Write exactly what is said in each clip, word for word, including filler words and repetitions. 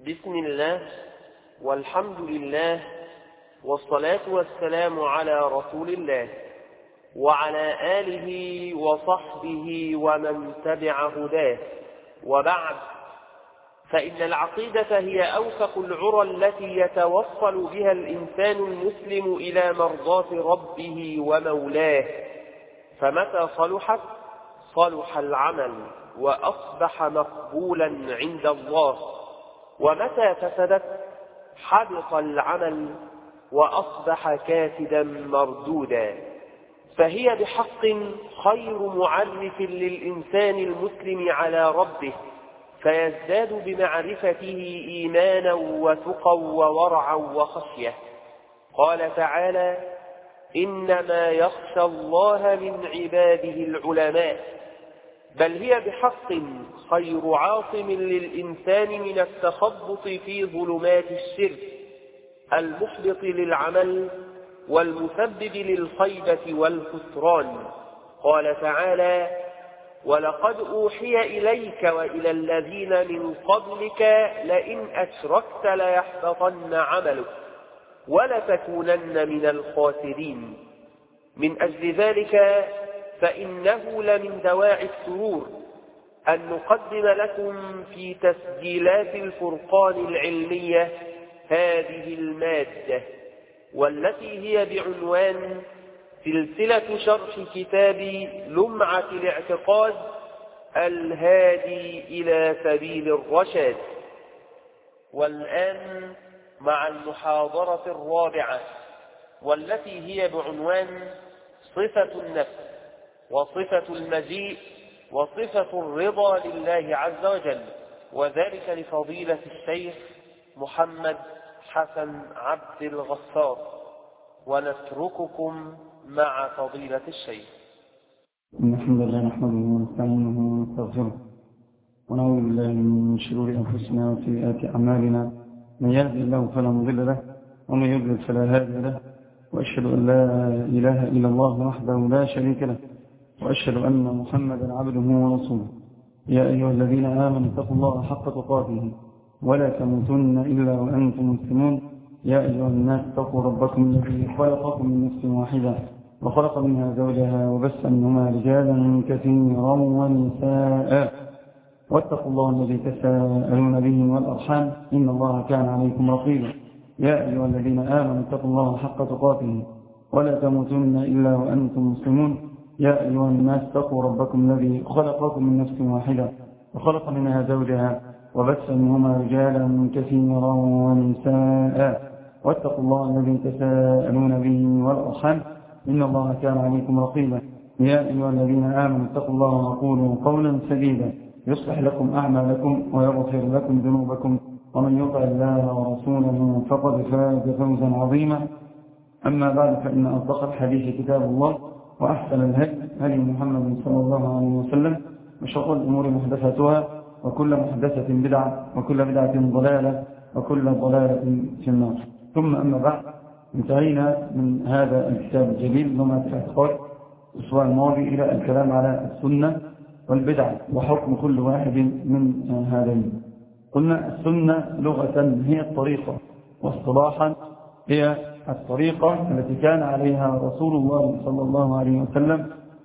بسم الله والحمد لله والصلاة والسلام على رسول الله وعلى آله وصحبه ومن تبع هداه، وبعد، فإن العقيدة هي أوثق العرى التي يتوصل بها الإنسان المسلم إلى مرضاة ربه ومولاه، فمتى صلحت صلح العمل وأصبح مقبولا عند الله، ومتى فسدت حبط العمل وأصبح كاسدا مردودا. فهي بحق خير معرف للإنسان المسلم على ربه، فيزداد بمعرفته إيمانا وتقى وورعا وخشية. قال تعالى: إنما يخشى الله من عباده العلماء. بل هي بحق خير عاصم للإنسان من التخبط في ظلمات الشرك المحبط للعمل والمسبب للخيبة والخسران. قال تعالى: ولقد أوحي إليك وإلى الذين من قبلك لئن أشركت ليحبطن عملك ولتكونن من الخاسرين. من أجل ذلك فإنه لمن دواعي السرور أن نقدم لكم في تسجيلات الفرقان العلمية هذه المادة، والتي هي بعنوان سلسلة شرح كتاب لمعة الاعتقاد الهادي إلى سبيل الرشاد. والآن مع المحاضرة الرابعة، والتي هي بعنوان صفة النفس وصفة المجيء وصفة الرضا لله عز وجل، وذلك لفضيلة الشيخ محمد حسن عبد الغفار. ونترككم مع فضيلة الشيخ. الحمد لله نحمده ونستعينه ونستغفره ونعوذ بالله من شرور أنفسنا وسيئات أعمالنا، من يهدي الله فلا مضل له ومن يضلل فلا هادي له، وأشهد أن لا إله إلا الله وحده لا شريك له، وأشهد أن محمدا عبده ورسوله. يا أيها الذين آمنوا اتقوا الله حق تقاته ولا تموتن إلا وأنتم مسلمون. يا أيها الناس اتقوا ربكم الذي خلقكم من نفس واحدة وخلق منها زوجها وبث منهما رجالا كثيرا ونساء، واتقوا الله الذي تساءلون به والأرحام إن الله كان عليكم رقيبا. يا أيها الذين آمنوا اتقوا الله حق تقاته ولا تموتن إلا وأنتم مسلمون. يا أيها الناس اتقوا ربكم الذي خلقكم من نفس واحدة وخلق منها زوجها وبث منهما رجالا كثيرا ونساء، واتقوا الله الذي تساءلون به والأرحام إن الله كان عليكم رقيبا. يا أيها الذين آمنوا اتقوا الله وقولوا قولا سديدا يصلح لكم أعمالكم ويغفر لكم ذنوبكم، ومن يطع الله ورسوله فقد فاز فوزا عظيما. أما بعد، فإن أصدق الحديث كتاب الله، وأحسن الهدي هدي محمد صلى الله عليه وسلم، وشر الأمور محدثاتها، وكل محدثة بدعة، وكل بدعة ضلالة، وكل ضلالة في النار. ثم أما بعد، انتهينا من هذا الكتاب الجليل لمعة الاعتقاد الأسبوع الماضي إلى الكلام على السنة والبدعة وحكم كل واحد من هذين. قلنا السنة لغة هي الطريقة، واصطلاحا هي الطريقة التي كان عليها رسول الله صلى الله عليه وسلم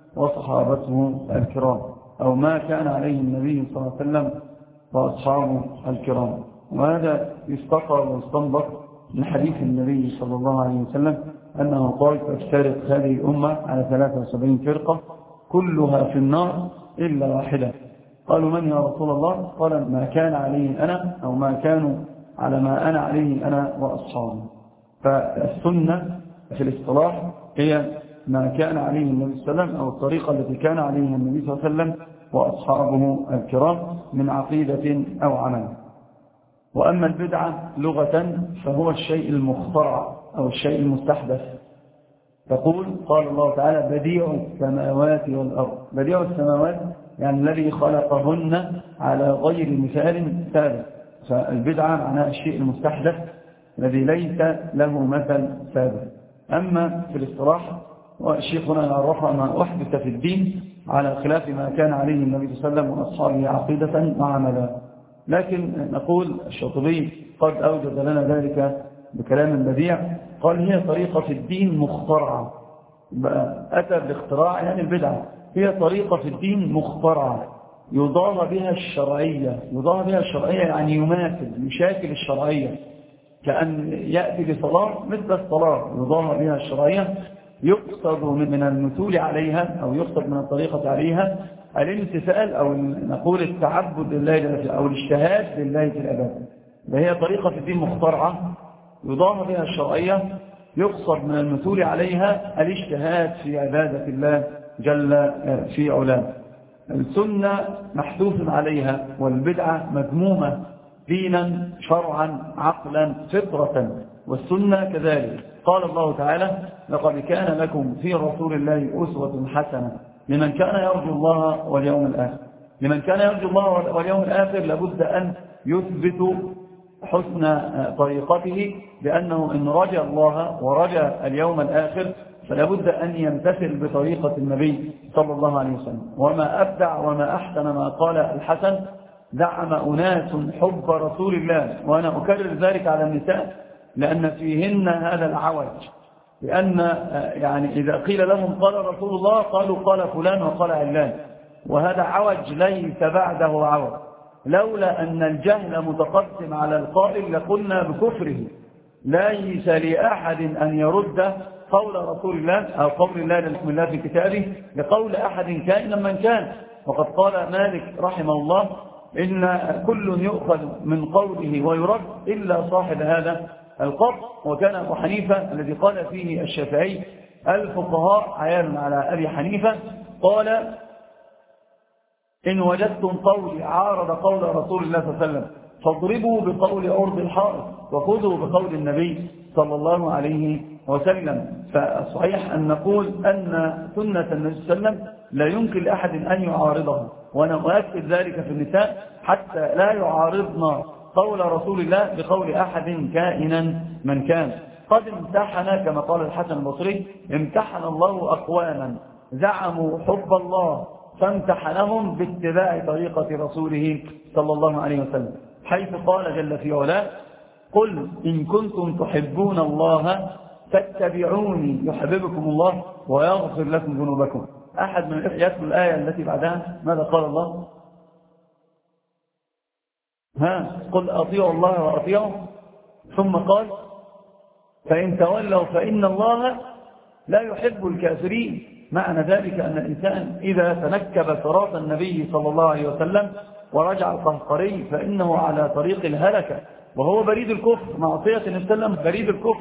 وصحابته الكرام، أو ما كان عليه النبي صلى الله عليه وسلم وأصحابه الكرام. وهذا يستقر ويستنبط من حديث النبي صلى الله عليه وسلم أنه قال: تفترق هذه الأمة على ثلاثة وسبعين فرقة كلها في النار إلا واحدة. قالوا: من يا رسول الله؟ قال: ما كان عليه أنا، أو ما كانوا على ما أنا عليه أنا وأصحابي. فالسنة في الاصطلاح هي ما كان عليه النبي صلى الله عليه وسلم، أو الطريقة التي كان عليها النبي صلى الله عليه وسلم وأصحابه الكرام من عقيدة أو عمل. وأما البدعة لغة فهو الشيء المخترع أو الشيء المستحدث. تقول: قال الله تعالى: بديع السماوات والأرض. بديع السماوات يعني الذي خلقهن على غير مثال سابق. فالبدعة معناها الشيء المستحدث الذي ليس له مثل سابق. أما في الاصطلاح، وشيخنا يعرفها ما أحدث في الدين على خلاف ما كان عليه النبي صلى الله عليه وسلم وأصحابه عقيدة وعملا. لكن نقول الشاطبي قد أوجد لنا ذلك بكلام بديع، قال هي طريقة في الدين مخترعة، أتى بالاختراع يعني البدعة، هي طريقة في الدين مخترعة يضاهى بها الشرعية، يضاهى بها الشرعية يعني يماثل يشاكل الشرعية، كأن يأتي بصلاة مثل الصلاة يضاهى بها الشرعية، يقصد من المثول عليها أو يقصد من الطريقة عليها الامتثال أو نقول التعبد لله أو الاجتهاد لله في العبادة. فهي طريقة في الدين مخترعة يضاهى بها الشرعية، يقصد من المثول عليها الاجتهاد في عبادة الله جل في علاه. السنة محثوث عليها، والبدعة مذمومة دينا شرعا عقلا فطرة، والسنة كذلك. قال الله تعالى: لقد كان لكم في رسول الله أسوة حسنة لمن كان يرجو الله واليوم الآخر. لمن كان يرجو الله واليوم الآخر لابد أن يثبت حسن طريقته، بأنه إن رجى الله ورجى اليوم الآخر فلابد أن يمتثل بطريقة النبي صلى الله عليه وسلم. وما أبدع وما أحسن ما قال الحسن: زعم أناس حب رسول الله، وأنا أكرر ذلك على النساء لأن فيهن هذا العوج، لأن يعني إذا قيل لهم قال رسول الله قالوا قال فلان وقال علان، وهذا عوج ليس بعده عوج. لولا أن الجهل متقسم على القائل لقلنا بكفره. ليس لأحد أن يرد قول رسول الله أو قول الله بسم الله في كتابه لقول أحد كائنا من كان. وقد قال مالك رحمه الله: إن كل يؤخذ من قوله ويرد إلا صاحب هذا القبر. وكان أبو حنيفة الذي قال فيه الشافعي: الفقهاء عيال على أبي حنيفة، قال: إن وجدتم قولي عارض قول رسول الله صلى الله عليه وسلم فاضربوا بقول أرض الحائط وخذوا بقول النبي صلى الله عليه وسلم. فصحيح أن نقول أن سنة النبي صلى الله عليه وسلم لا يمكن لأحد أن يعارضها، وأنا أؤكد ذلك في النساء حتى لا يعارضنا قول رسول الله بقول أحد كائنا من كان. قد امتحن كما قال الحسن البصري: امتحن الله أقواما زعموا حب الله فامتحنهم باتباع طريقة رسوله صلى الله عليه وسلم، حيث قال جل في علاه: قل إن كنتم تحبون الله فاتبعوني يحببكم الله ويغفر لكم ذنوبكم. أحد من يذكر الآية التي بعدها ماذا قال الله؟ ها قل أطيعوا الله وأطيعوا، ثم قال: فإن تولوا فإن الله لا يحب الكافرين. معنى ذلك أن الإنسان إذا تنكب صراط النبي صلى الله عليه وسلم ورجع القهقري فإنه على طريق الهلكة، وهو بريد الكفر. معصية النبي صلى الله عليه وسلم بريد الكفر،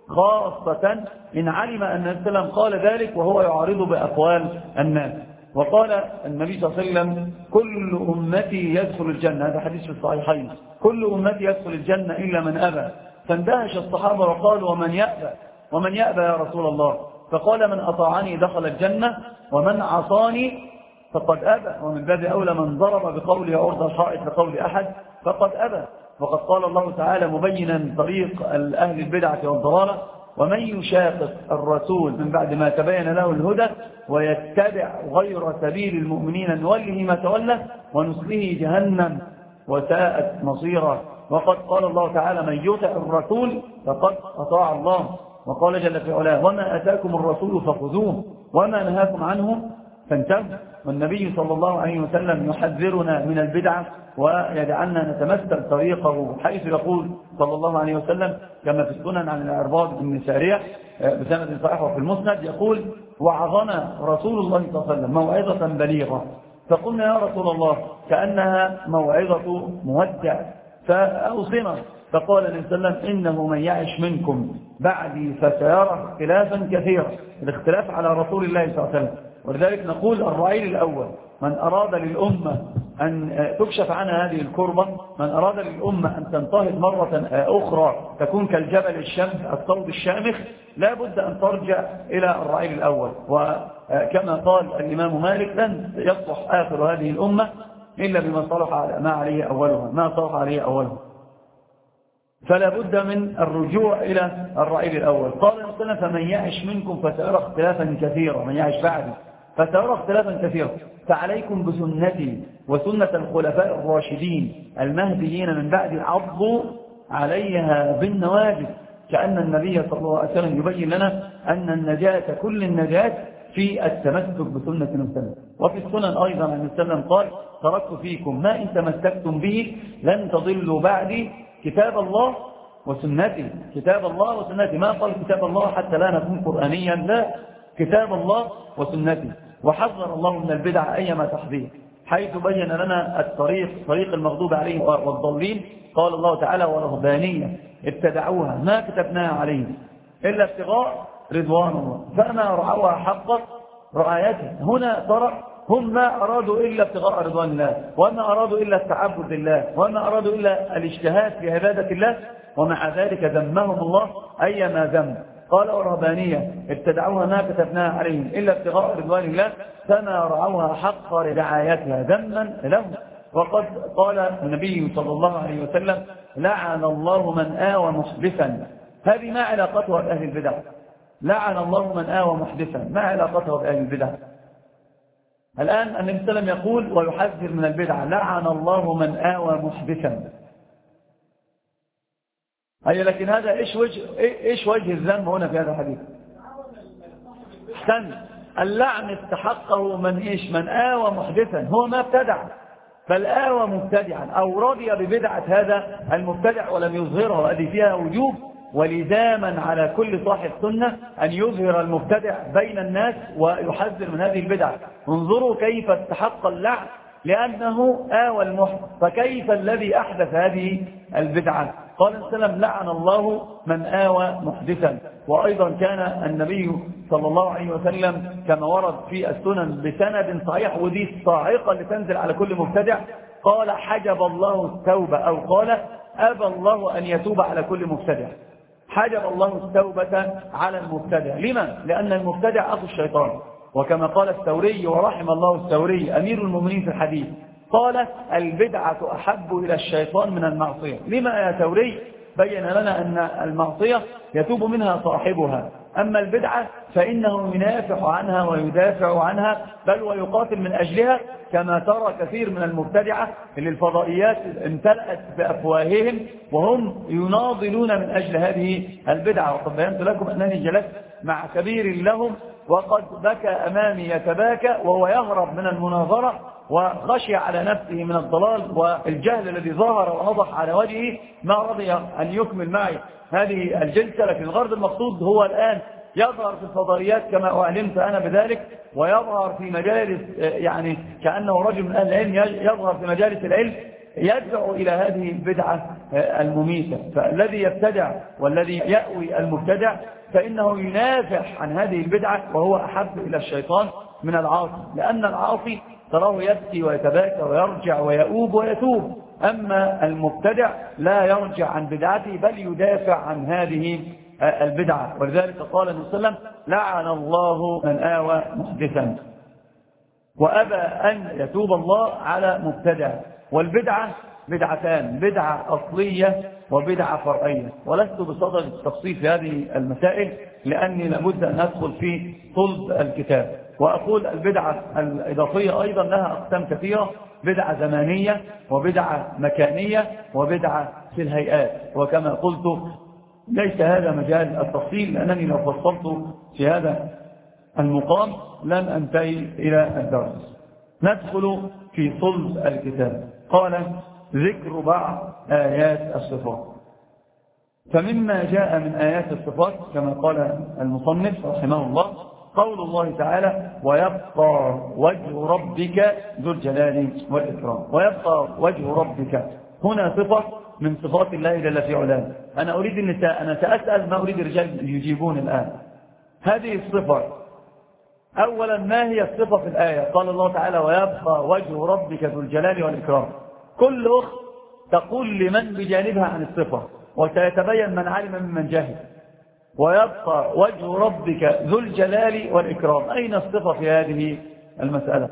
خاصة إن علم أن النبي صلى الله عليه وسلم قال ذلك وهو يعارض بأقوال الناس. وقال النبي صلى الله عليه وسلم: كل أمتي يدخل الجنة، هذا حديث في الصحيحين، كل أمتي يدخل الجنة إلا من أبى. فاندهش الصحابة وقالوا: ومن يأبى؟ ومن يأبى يا رسول الله؟ فقال: من أطاعني دخل الجنة ومن عصاني فقد أبى. ومن باب أولى من ضرب بقول عرض الحائط لقول أحد فقد أبى. وقد قال الله تعالى مبينا طريق أهل البدعة والضلالة: ومن يشاقق الرسول من بعد ما تبين له الهدى ويتبع غير سبيل المؤمنين نوله ما تولى ونصله جهنم وساءت مصيرا. وقد قال الله تعالى: من يطع الرسول فقد أطاع الله. وقال جل في علاه: وما أتاكم الرسول فخذوه وما نهاكم عنه فانتهوا. والنبي صلى الله عليه وسلم يحذرنا من البدعة ويجعلنا نتمثل طريقه، حيث يقول صلى الله عليه وسلم كما في السنن عن العرباض بن سارية بسند صحيح وفي المسند يقول: وعظنا رسول الله صلى الله عليه وسلم موعظة بليغة. فقلنا: يا رسول الله كأنها موعظة مودع فأوصنا. فقال النبي صلى الله عليه وسلم: إنه من يعش منكم بعدي فسيرى اختلافا كثيرا. الاختلاف على رسول الله صلى الله عليه وسلم. ولذلك نقول: الرعيل الأول من أراد للأمة أن تكشف عنها هذه الكربة، من أراد للأمة أن تنتهض مرة أخرى تكون كالجبل الشمس الصوب الشامخ، لا بد أن ترجع إلى الرعيل الأول. وكما قال الإمام مالك: لن يصلح آخر هذه الأمة إلا بما صلح ما عليه أولها ما صلح عليه أولها. فلا بد من الرجوع إلى الرعيل الأول. قال السنة: فمن يعش منكم فسيرى اختلافا كثيرا. من يعش بعدي فسيرى اختلافا كثيرا. فعليكم بسنتي وسنة الخلفاء الراشدين المهديين من بعد، عضوا عليها بالنواجذ، كأن النبي صلى الله عليه وسلم يبين لنا أن النجاة كل النجاة في التمسك بسنة وسلم. وفي السنن أيضا عن وسلم قال: تركت فيكم ما إن تمسكتم به لن تضلوا بعدي كتاب الله وسنتي. كتاب الله وسنتي، ما قال كتاب الله حتى لا نكون قرآنيا، لا، كتاب الله وسنتي. وحذر الله من البدع أيما تحذير، حيث بين لنا الطريق، طريق المغضوب عليهم والضالين. قال الله تعالى: ورهبانية ابتدعوها ما كتبناها عليهم إلا ابتغاء رضوان الله فما رعوها حق رعايتها. هنا ترى هم ما أرادوا إلا ابتغاء رضوان الله، وما أرادوا إلا التعبد لله، وما أرادوا إلا الاجتهاد في عبادة الله، ومع ذلك ذمهم الله أيما ذم. قال: ورهبانية ابتدعوها ما كتبناها عليهم إلا ابتغاء رضوان الله فما رعوها حق رعايتها ذما لهم. وقد قال النبي صلى الله عليه وسلم: لعن الله من آوى محدثا. هذه ما علاقتها بأهل البدع؟ لعن الله من آوى محدثا، ما علاقتها بأهل البدع؟ الآن النبي صلى الله عليه وسلم يقول ويحذر من البدع: لعن الله من آوى محدثا. أي لكن هذا إيش وجه, إيش وجه الذنب هنا في هذا الحديث؟ احسن، اللعن استحقه من إيش؟ من آوى محدثا، هو ما ابتدع، بل آوى مبتدعا أو رضي ببدعة هذا المبتدع ولم يظهرها، وهذه فيها وجوب ولزاما على كل صاحب سنة أن يظهر المبتدع بين الناس ويحذر من هذه البدعة. انظروا كيف استحق اللعن لأنه آوى المحدث، فكيف الذي أحدث هذه البدعة؟ قال صلى الله عليه وسلم: لعن الله من آوى محدثا. وأيضا كان النبي صلى الله عليه وسلم كما ورد في السنن بسند صحيح، ودي الصاعقة لتنزل على كل مبتدع، قال: حجب الله التوبة، أو قال: أبى الله أن يتوب على كل مبتدع. حجب الله التوبة على المبتدع. لما؟ لأن المبتدع أخو الشيطان، وكما قال الثوري ورحم الله الثوري أمير المؤمنين في الحديث، قال: البدعة أحب إلى الشيطان من المعصية. لما يا ثوري؟ بين لنا أن المعصية يتوب منها صاحبها، أما البدعة فإنه ينافح عنها ويدافع عنها، بل ويقاتل من أجلها، كما ترى كثير من المبتدعة اللي الفضائيات امتلأت بأفواههم وهم يناضلون من أجل هذه البدعة. وقد بينت لكم أنني جلست مع كبير لهم وقد بكى أمامي يتباكى وهو يهرب من المناظرة، وخشي على نفسه من الضلال والجهل الذي ظهر ونضح على وجهه، ما رضي أن يكمل معي هذه الجلسة. لكن الغرض المقصود هو الآن يظهر في الفضائيات كما أعلمت أنا بذلك، ويظهر في مجالس، يعني كأنه رجل من أهل العلم يظهر في مجالس العلم يدعو إلى هذه البدعة المميتة. فالذي يبتدع والذي يأوي المبتدع فإنه ينافح عن هذه البدعة، وهو أحب إلى الشيطان من العاصي، لأن العاصي تراه يبكي ويتباكى ويرجع ويؤوب ويتوب، أما المبتدع لا يرجع عن بدعته بل يدافع عن هذه البدعة. ولذلك قال النبي صلى الله عليه وسلم: لعن الله من آوى محدثا. وأبى أن يتوب الله على مبتدع. والبدعة بدعتان: بدعة أصلية وبدعة فرعية. ولست بصدد التفصيل في هذه المسائل لأني لابد أن أدخل في صلب الكتاب. وأقول البدعة الإضافية أيضا لها أقسام كثيرة: بدعة زمانية، وبدعة مكانية، وبدعة في الهيئات. وكما قلت ليس هذا مجال التفصيل، لأنني لو فصلت في هذا المقام لن أنتهي إلى الدرس. ندخل في صلب الكتاب. قال: ذكر بعض آيات الصفات. فمما جاء من آيات الصفات كما قال المصنف رحمه الله قول الله تعالى: ويبقى وجه ربك ذو الجلال والإكرام. ويبقى وجه ربك هنا صفة من صفات الله جل في علاه. أنا أريد أن أنا سأسأل، ما أريد الرجال يجيبون الآن. هذه الصفة أولا ما هي الصفة في الآية؟ قال الله تعالى: ويبقى وجه ربك ذو الجلال والإكرام. كل أخت تقول لمن بجانبها عن الصفة، وسيتبين من علم ممن جهل. ويبقى وجه ربك ذو الجلال والإكرام، أين الصفة في هذه المسألة؟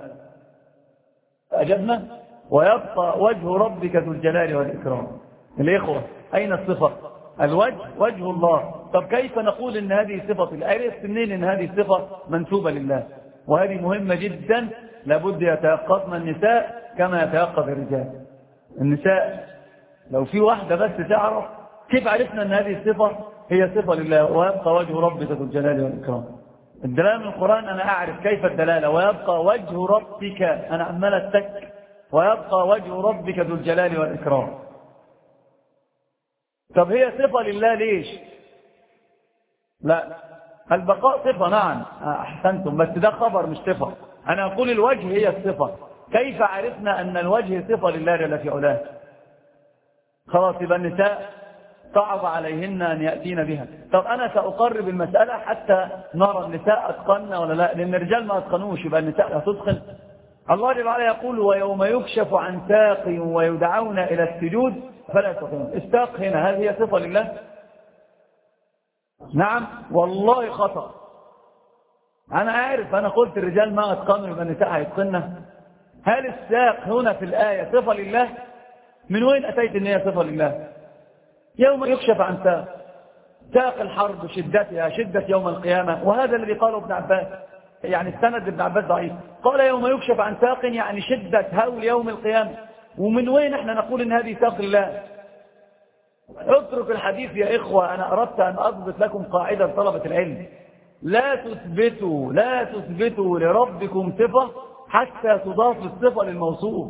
أجبنا: ويبقى وجه ربك ذو الجلال والإكرام. الإخوة أين الصفة؟ الوجه وجه الله. طب كيف نقول إن هذه صفة الآية؟ منين إن هذه صفة منسوبة لله؟ وهذه مهمة جدا، لابد يتيقظن النساء كما يتيقظ الرجال. النساء لو في واحدة بس تعرف كيف عرفنا أن هذه الصفة هي صفة لله، ويبقى وجه ربك ذو الجلال والإكرام. الدلالة من القرآن أنا أعرف كيف الدلالة، ويبقى وجه ربك، أنا عمال التك، ويبقى وجه ربك ذو الجلال والإكرام. طب هي صفة لله ليش؟ لا، البقاء صفة نعم أحسنتم، بس ده خبر مش صفة. أنا أقول الوجه هي الصفة. كيف عرفنا أن الوجه صفة لله جل في علاه؟ خلاص يبقى النساء صعب عليهن أن يأتين بها. طب أنا سأقرب المسألة حتى نرى النساء أتقن ولا لا، لأن الرجال ما أتقنوش، يبقى النساء هتتقن. الله جل وعلا يقول ويوم يكشف عن ساق ويدعون إلى السجود فلا يستطيعون. الساق هنا هل هي صفة لله؟ نعم والله خطأ. أنا عارف، أنا قلت الرجال ما أتقنوا يبقى النساء هيتقنها. هل الساق هنا في الآية صفة لله؟ من وين أتيت إن هي صفة لله؟ يوم يكشف عن ساق، ساق الحرب شدتها شدة يوم القيامة، وهذا الذي قاله ابن عباس، يعني السند ابن عباس ضعيف، قال يوم يكشف عن ساق يعني شدة هول يوم القيامة. ومن وين احنا نقول ان هذه ساق الله؟ اترك الحديث يا إخوة. أنا أردت أن أضبط لكم قاعدة طلبة العلم، لا تثبتوا لا تثبتوا لربكم صفة حتى تضاف الصفة للموصوف.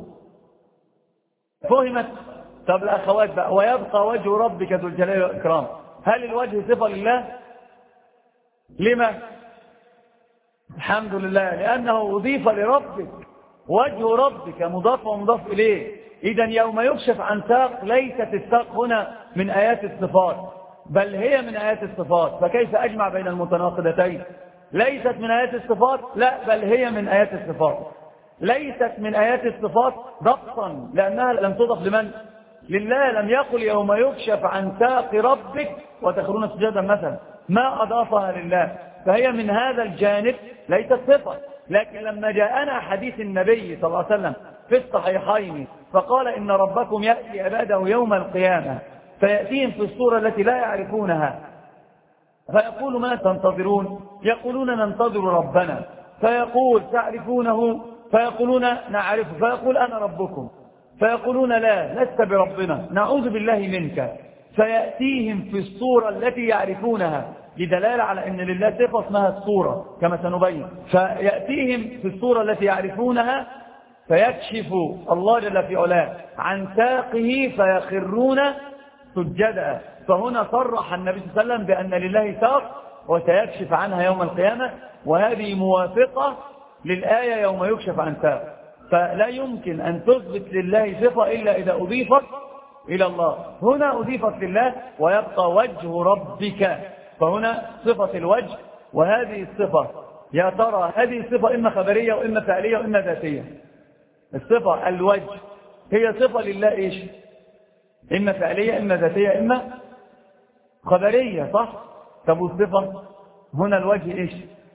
فهمت؟ طب الأخوات بقى، ويبقى وجه ربك ذو الجلال والإكرام، هل الوجه صفة لله؟ لما؟ الحمد لله، لأنه أضيف لربك. وجه ربك مضاف ومضاف إليه. إذن يوم يكشف عن ساق، ليست الساق هنا من آيات الصفات، بل هي من آيات الصفات. فكيف أجمع بين المتناقضتين؟ ليست من آيات الصفات، لا بل هي من آيات الصفات. ليست من آيات الصفات ضبطا لأنها لم تضف لمن؟ لله. لم يقل يوم يكشف عن ساق ربك وتخرون سجدا مثلا، ما أضافها لله، فهي من هذا الجانب ليست صفة. لكن لما جاءنا حديث النبي صلى الله عليه وسلم في الصحيحين فقال إن ربكم يأتي عباده يوم القيامة فيأتيهم في الصورة التي لا يعرفونها فيقول ما تنتظرون؟ يقولون ننتظر ربنا، فيقول تعرفونه؟ فيقولون نعرفه، فيقول أنا ربكم، فيقولون لا لست بربنا، نعوذ بالله منك. فيأتيهم في الصورة التي يعرفونها، لدلالة على أن لله صفة اسمها الصورة كما سنبين. فيأتيهم في الصورة التي يعرفونها فيكشف الله جل في علاه عن ساقه فيخرون سجدا. فهنا صرح النبي صلى الله عليه وسلم بأن لله ساق وسيكشف عنها يوم القيامة، وهذه موافقة للآية يوم يكشف عن ساق. فلا يمكن أن تثبت لله صفة إلا إذا أضيفت إلى الله. هنا أضيفت لله ويبقى وجه ربك، فهنا صفة الوجه. وهذه الصفة يا ترى هذه الصفة إما خبرية وإما فعلية وإما ذاتية. الصفة الوجه هي صفة لله إيش؟ إما فعلية إما ذاتية إما خبرية، صح؟ طب الصفة هنا الوجه إيش؟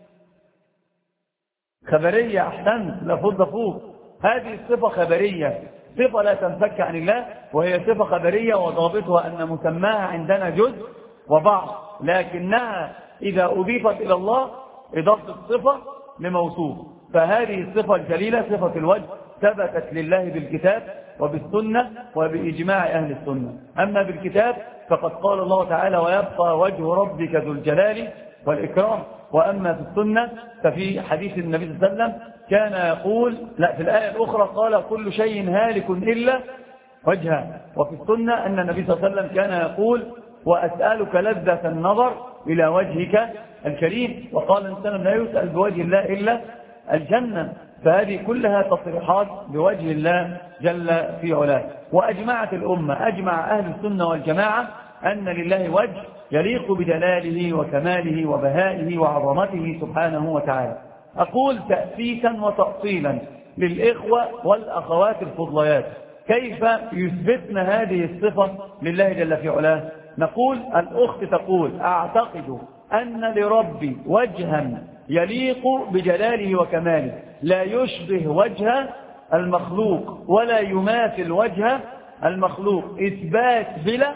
خبرية. أحسنت، لفظ فوق. هذه الصفة خبرية، صفة لا تنفك عن الله، وهي صفة خبرية، وضابطها أن مسماها عندنا جزء وبعض، لكنها إذا أضيفت إلى الله إضافة الصفة لموصوف. فهذه الصفة الجليلة صفة الوجه ثبتت لله بالكتاب وبالسنة وبإجماع أهل السنة. أما بالكتاب فقد قال الله تعالى ويبقى وجه ربك ذو الجلال والإكرام. وأما في السنة ففي حديث النبي صلى الله عليه وسلم كان يقول، لا في الآية الأخرى قال كل شيء هالك إلا وجهه. وفي السنة أن النبي صلى الله عليه وسلم كان يقول وأسألك لذة النظر إلى وجهك الكريم. وقال الإنسان لا يسأل بوجه الله إلا الجنة. فهذه كلها تصريحات بوجه الله جل في علاه. وأجمعت الأمة، أجمع أهل السنة والجماعة أن لله وجه يليق بجلاله وكماله وبهائه وعظمته سبحانه وتعالى. أقول تأسيسا وتأصيلا للإخوة والأخوات الفضليات كيف يثبتن هذه الصفة لله جل في علاه. نقول الأخت تقول أعتقد أن لربي وجها يليق بجلاله وكماله لا يشبه وجه المخلوق ولا يماثل وجه المخلوق، إثبات بلا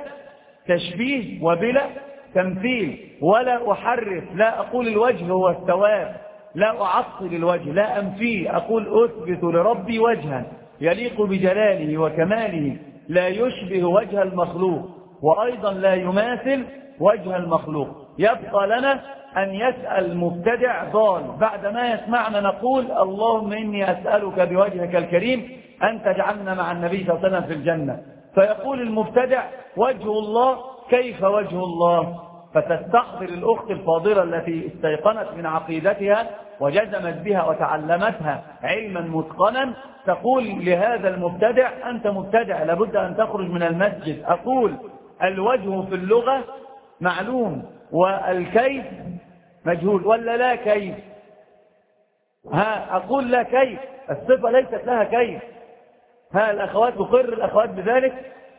تشبيه وبلا تمثيل. ولا أحرف، لا أقول الوجه هو الثواب لا أعطل الوجه، لا أنفيه، أقول أثبت لربي وجها يليق بجلاله وكماله لا يشبه وجه المخلوق، وأيضا لا يماثل وجه المخلوق. يبقى لنا أن يسأل مبتدع ضال بعدما يسمعنا نقول اللهم إني أسألك بوجهك الكريم أن تجعلنا مع النبي صلى الله عليه وسلم في الجنة. فيقول المبتدع وجه الله، كيف وجه الله؟ فتستحضر الأخت الفاضلة التي استيقنت من عقيدتها وجزمت بها وتعلمتها علما متقنا، تقول لهذا المبتدع أنت مبتدع لابد أن تخرج من المسجد. أقول الوجه في اللغة معلوم والكيف مجهول، ولا لا كيف؟ ها أقول لا كيف، الصفة ليست لها كيف. ها الأخوات تقر الأخوات بذلك؟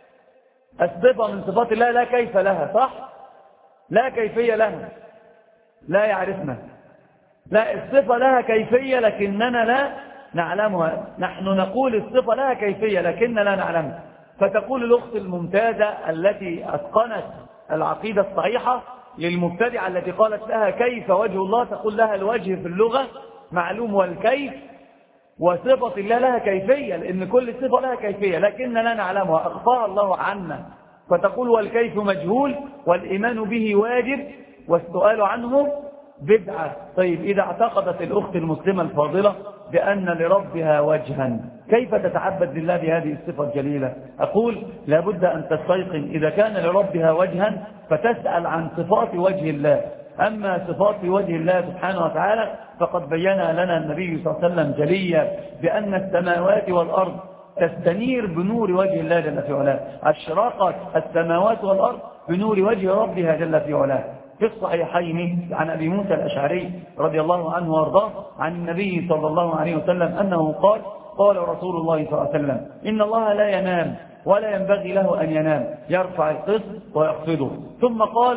الصفة من صفات الله لا كيف لها، صح؟ لا كيفية لها، لا يعرفنا. لا، الصفة لها كيفية لكننا لا نعلمها. نحن نقول الصفة لها كيفية لكننا لا نعلمها. فتقول الأخت الممتازة التي أتقنت العقيدة الصحيحة للمبتدعة التي قالت لها كيف وجه الله، تقول لها الوجه في اللغة معلوم والكيف، وصفة الله لها كيفية لأن كل صفة لها كيفية لكننا لا نعلمها، أخفاها الله عنا. فتقول والكيف مجهول والإيمان به واجب والسؤال عنه بدعة. طيب إذا اعتقدت الأخت المسلمة الفاضلة بأن لربها وجها، كيف تتعبد لله بهذه الصفة الجليلة؟ أقول لابد أن تستيقن إذا كان لربها وجها فتسأل عن صفات وجه الله. أما صفات وجه الله سبحانه وتعالى فقد بينها لنا النبي صلى الله عليه وسلم جليا بأن السماوات والأرض تستنير بنور وجه الله جل في علاه. أشرقت السماوات والأرض بنور وجه ربها جل في علاه. في الصحيحين عن أبي موسى الأشعري رضي الله عنه وارضاه عن النبي صلى الله عليه وسلم أنه قال قال رسول الله صلى الله عليه وسلم إن الله لا ينام ولا ينبغي له أن ينام، يرفع القسط ويخفضه. ثم قال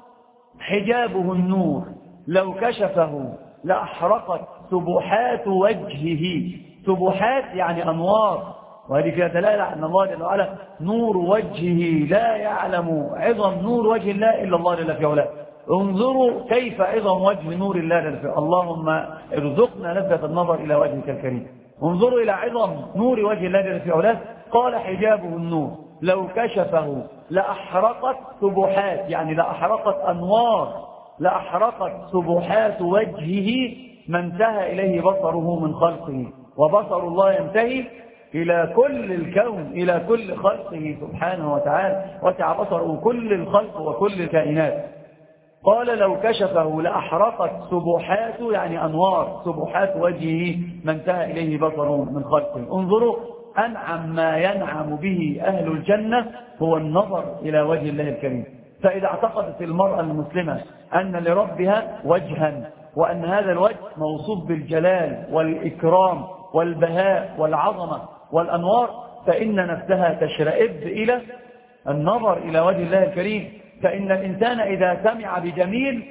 حجابه النور لو كشفه لأحرقت سبحات وجهه. سبحات يعني أنوار، وهذه فيها دلالة أن الله جل وعلا نور وجهه، لا يعلم عظم نور وجه الله إلا الله جل في علاه. انظروا كيف عظم وجه نور الله جل في علاه. اللهم ارزقنا لذة النظر إلى وجهك الكريم. انظروا إلى عظم نور وجه الله جل في علاه. قال حجابه النور لو كشفه لأحرقت سبحات، يعني لأحرقت أنوار، لأحرقت سبحات وجهه ما انتهى إليه بصره من خلقه. وبصر الله ينتهي إلى كل الكون، إلى كل خلقه سبحانه وتعالى، وسع بصره كل الخلق وكل الكائنات. قال لو كشفه لأحرقت سبحات يعني أنوار سبحات وجهه ما انتهى إليه بصره من خلقه. انظروا أنعم ما ينعم به أهل الجنة هو النظر إلى وجه الله الكريم. فإذا اعتقدت المرأة المسلمة أن لربها وجها وأن هذا الوجه موصوف بالجلال والإكرام والبهاء والعظمة والأنوار، فإن نفسها تشرئب إلى النظر إلى وجه الله الكريم. فإن الإنسان إذا سمع بجميل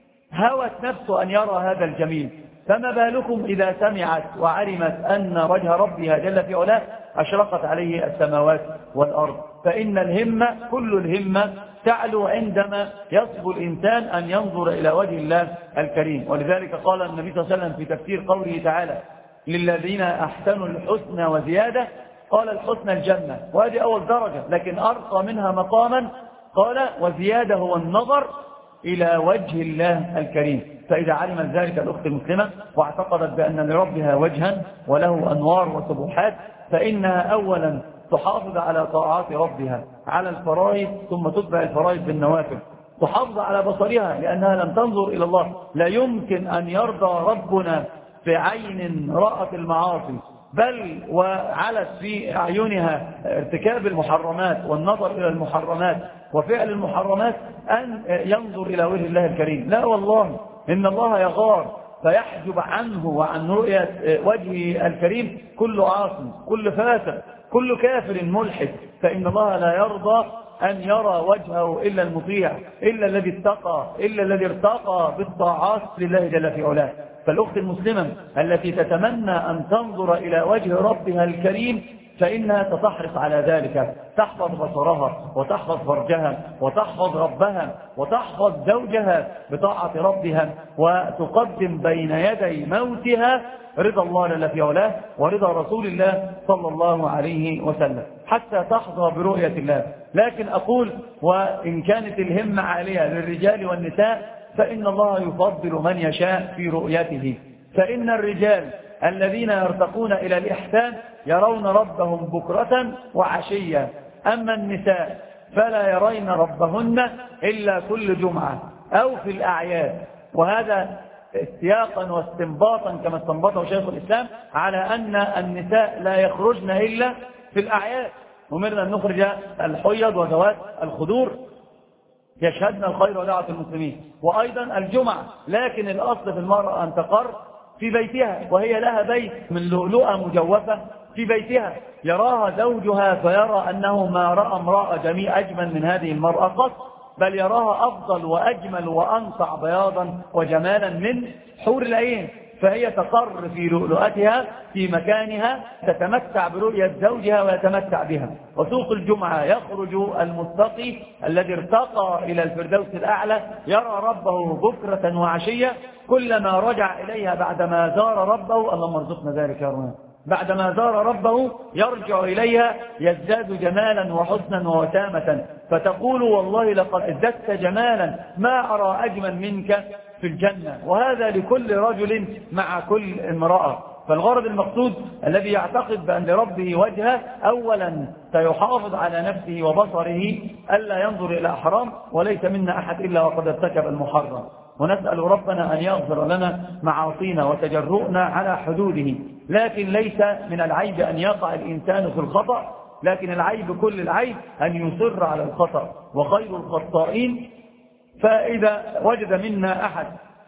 هوت نفسه أن يرى هذا الجميل، فما بالكم إذا سمعت وعلمت أن وجه ربها جل في علاه أشرقت عليه السماوات والأرض. فإن الهمة كل الهمة تعلو عندما يصب الإنسان أن ينظر إلى وجه الله الكريم. ولذلك قال النبي صلى الله عليه وسلم في تفسير قوله تعالى للذين أحسنوا الحسنى وزيادة، قال الحسنى الجنة، وهذه أول درجة، لكن أرقى منها مقاما قال وزيادة هو النظر إلى وجه الله الكريم. فإذا علمت ذلك الأخت المسلمة واعتقدت بأن لربها وجها وله أنوار وسبحات، فإنها أولا تحافظ على طاعات ربها على الفرائض ثم تتبع الفرائض بالنوافل، تحافظ على بصرها لأنها لم تنظر إلى الله. لا يمكن أن يرضى ربنا في عين رأت المعاصي بل وعلت في أعينها ارتكاب المحرمات والنظر إلى المحرمات وفعل المحرمات أن ينظر إلى وجه الله الكريم. لا والله، إن الله يغار فيحجب عنه وعن رؤية وجهه الكريم كل عاصم، كل فاسق، كل كافر ملحد. فإن الله لا يرضى أن يرى وجهه إلا المطيع، إلا الذي اتقى، إلا الذي ارتقى بالطاعات لله جل في علاه. فالأخت المسلمة التي تتمنى أن تنظر إلى وجه ربها الكريم فإنها ستحرص على ذلك، تحفظ بصرها وتحفظ فرجها وتحفظ ربها وتحفظ زوجها بطاعة ربها، وتقدم بين يدي موتها رضا الله جل في علاه ورضا رسول الله صلى الله عليه وسلم حتى تحظى برؤية الله. لكن أقول وإن كانت الهمة عالية للرجال والنساء فإن الله يفضل من يشاء في رؤيته. فإن الرجال الذين يرتقون إلى الإحسان يرون ربهم بكرة وعشية، أما النساء فلا يرين ربهن إلا كل جمعة أو في الأعياد. وهذا استياقا واستنباطا كما استنبطه شيخ الإسلام على أن النساء لا يخرجن إلا في الأعياد. أمرنا أن نخرج الحيض وذوات الخدور يشهدن الخير ودعوة المسلمين، وأيضا الجمعة. لكن الأصل في المرأة أن تقر في بيتها، وهي لها بيت من لؤلؤة مجوفة في بيتها يراها زوجها فيرى أنه ما رأى امرأة جميع أجمل من هذه المرأة قط، بل يراها أفضل وأجمل وأنصع بياضا وجمالا من حور العين، فهي تقر في لؤلؤتها في مكانها، تتمتع برؤية زوجها ويتمتع بها. وسوق الجمعة يخرج المتقي الذي ارتقى إلى الفردوس الأعلى يرى ربه بكرة وعشية، كلما رجع إليها بعدما زار ربه، اللهم ارزقنا ذلك يا رب، بعدما زار ربه يرجع إليها يزداد جمالا وحسنا ووسامة، فتقول والله لقد ازددت جمالا ما أرى أجمل منك في الجنة. وهذا لكل رجل مع كل امرأة. فالغرض المقصود الذي يعتقد بأن لربه وجهه أولا سيحافظ على نفسه وبصره ألا ينظر إلى حرام، وليس منا أحد إلا وقد ارتكب المحرم. ونسأل ربنا أن يغفر لنا معاصينا وتجرؤنا على حدوده. لكن ليس من العيب أن يقع الإنسان في الخطأ، لكن العيب كل العيب أن يصر على الخطأ، وخير الخطائين. فإذا وجد منا أحد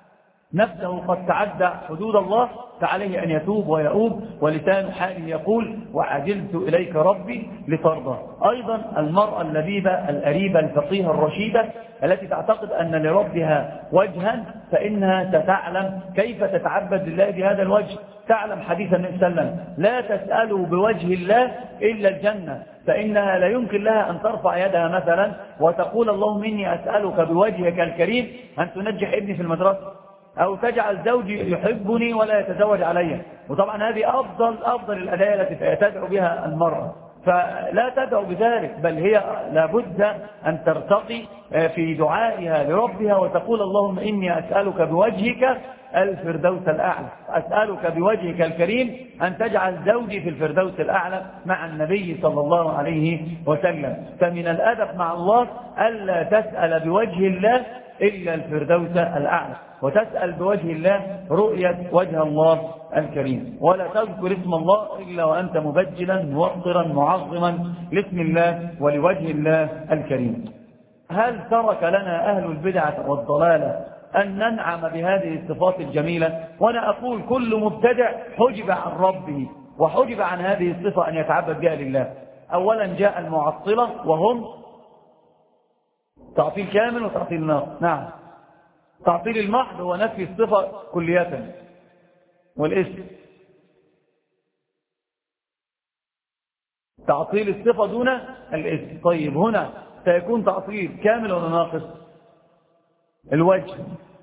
نفسه قد تعدى حدود الله فعليه أن يتوب ويؤوب، ولسان حاله يقول وعجلت إليك ربي لترضى. أيضا المرأة اللبيبة الأريبة الفقيهة الرشيدة التي تعتقد أن لربها وجها فإنها ستعلم كيف تتعبد لله بهذا الوجه. تعلم حديث النبي صلى الله عليه وسلم لا تسألوا بوجه الله إلا الجنة، فإنها لا يمكن لها أن ترفع يدها مثلا وتقول اللهم إني أسألك بوجهك الكريم أن تنجح ابني في المدرسة، أو تجعل زوجي يحبني ولا يتزوج علي. وطبعا هذه أفضل أفضل الأدعية التي تدعو بها المرأة، فلا تدعو بذلك، بل هي لابد أن ترتقي في دعائها لربها وتقول اللهم إني أسألك بوجهك الفردوس الأعلى، أسألك بوجهك الكريم أن تجعل زوجي في الفردوس الأعلى مع النبي صلى الله عليه وسلم. فمن الأدب مع الله ألا تسأل بوجه الله إلا الفردوس الأعلى، وتسأل بوجه الله رؤية وجه الله الكريم، ولا تذكر اسم الله إلا وأنت مبجلا موقرا معظما لاسم الله ولوجه الله الكريم. هل ترك لنا أهل البدعة والضلالة أن ننعم بهذه الصفات الجميلة؟ وأنا أقول كل مبتدع حجب عن ربه وحجب عن هذه الصفة أن يتعبد بها لله. أولا جاء المعطلة وهم تعطيل كامل وتعطيل ناقص. نعم، تعطيل المحض هو نفي الصفة كلية والاسم، تعطيل الصفة دون الاسم. طيب هنا سيكون تعطيل كامل ولا ناقص؟ الوجه.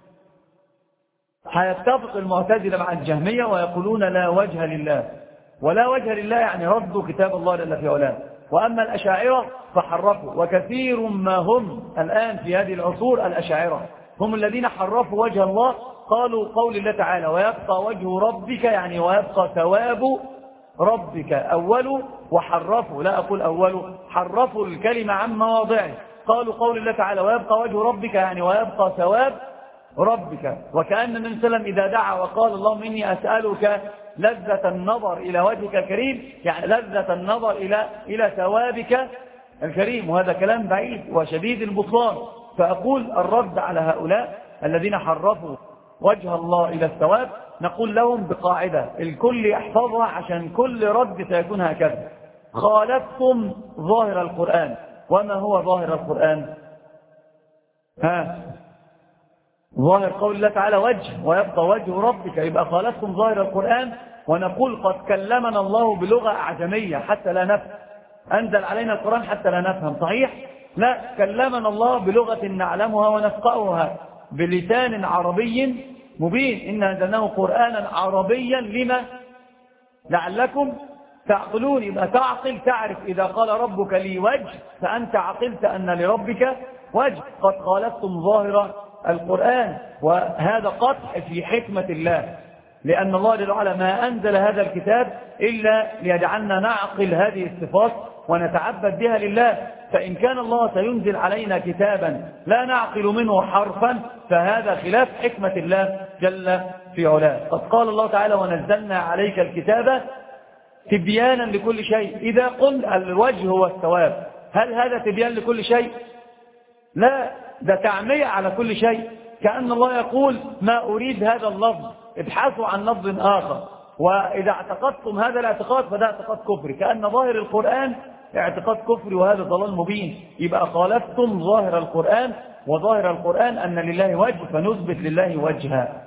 هيتفق المعتزلة مع الجهمية ويقولون لا وجه لله، ولا وجه لله يعني ردوا كتاب الله جل في علاه. وأما الأشاعرة فحرفوا، وكثير ما هم الآن في هذه العصور الأشاعرة هم الذين حرفوا وجه الله. قالوا قول الله تعالى ويبقى وجه ربك يعني ويبقى ثواب ربك، أول وحرفوا، لا أقول أول، حرفوا الكلمة عن مواضعه. قالوا قول الله تعالى ويبقى وجه ربك يعني ويبقى ثواب ربك، وكأن النبي صلى الله عليه وسلم إذا دعا وقال اللهم إني أسألك لذة النظر إلى وجهك الكريم يعني لذة النظر إلى إلى ثوابك الكريم، وهذا كلام بعيد وشديد البطلان. فأقول الرد على هؤلاء الذين حرفوا وجه الله إلى الثواب نقول لهم بقاعدة الكل يحفظها عشان كل رد سيكون هكذا: خالفتم ظاهر القرآن. وما هو ظاهر القرآن؟ ها ظاهر قول الله تعالى وجه ويبقى وجه ربك، يبقى خالفتم ظاهر القرآن. ونقول قد كلمنا الله بلغة أعجمية حتى لا نفهم، أنزل علينا القرآن حتى لا نفهم، صحيح؟ لا، كلمنا الله بلغة نعلمها ونفقهها بلسان عربي مبين. إن أنزلناه قرآنا عربيا لما لعلكم تعقلون. يبقى تعقل، تعرف إذا قال ربك لي وجه فأنت عقلت أن لربك وجه. قد خالفتم ظاهر القرآن، وهذا قطع في حكمة الله، لأن الله جل وعلا ما أنزل هذا الكتاب إلا ليجعلنا نعقل هذه الصفات ونتعبد بها لله. فإن كان الله سينزل علينا كتابا لا نعقل منه حرفا فهذا خلاف حكمة الله جل في علاه. قد قال الله تعالى ونزلنا عليك الكتاب تبيانا لكل شيء. إذا قل الوجه هو الثواب، هل هذا تبيان لكل شيء؟ لا، ده تعمية على كل شيء. كأن الله يقول ما أريد هذا اللفظ، ابحثوا عن لفظ آخر. وإذا اعتقدتم هذا الاعتقاد فده اعتقاد كفري، كأن ظاهر القرآن اعتقاد كفري، وهذا ضلال مبين. يبقى خالفتم ظاهر القرآن، وظاهر القرآن أن لله وجه فنثبت لله وجها.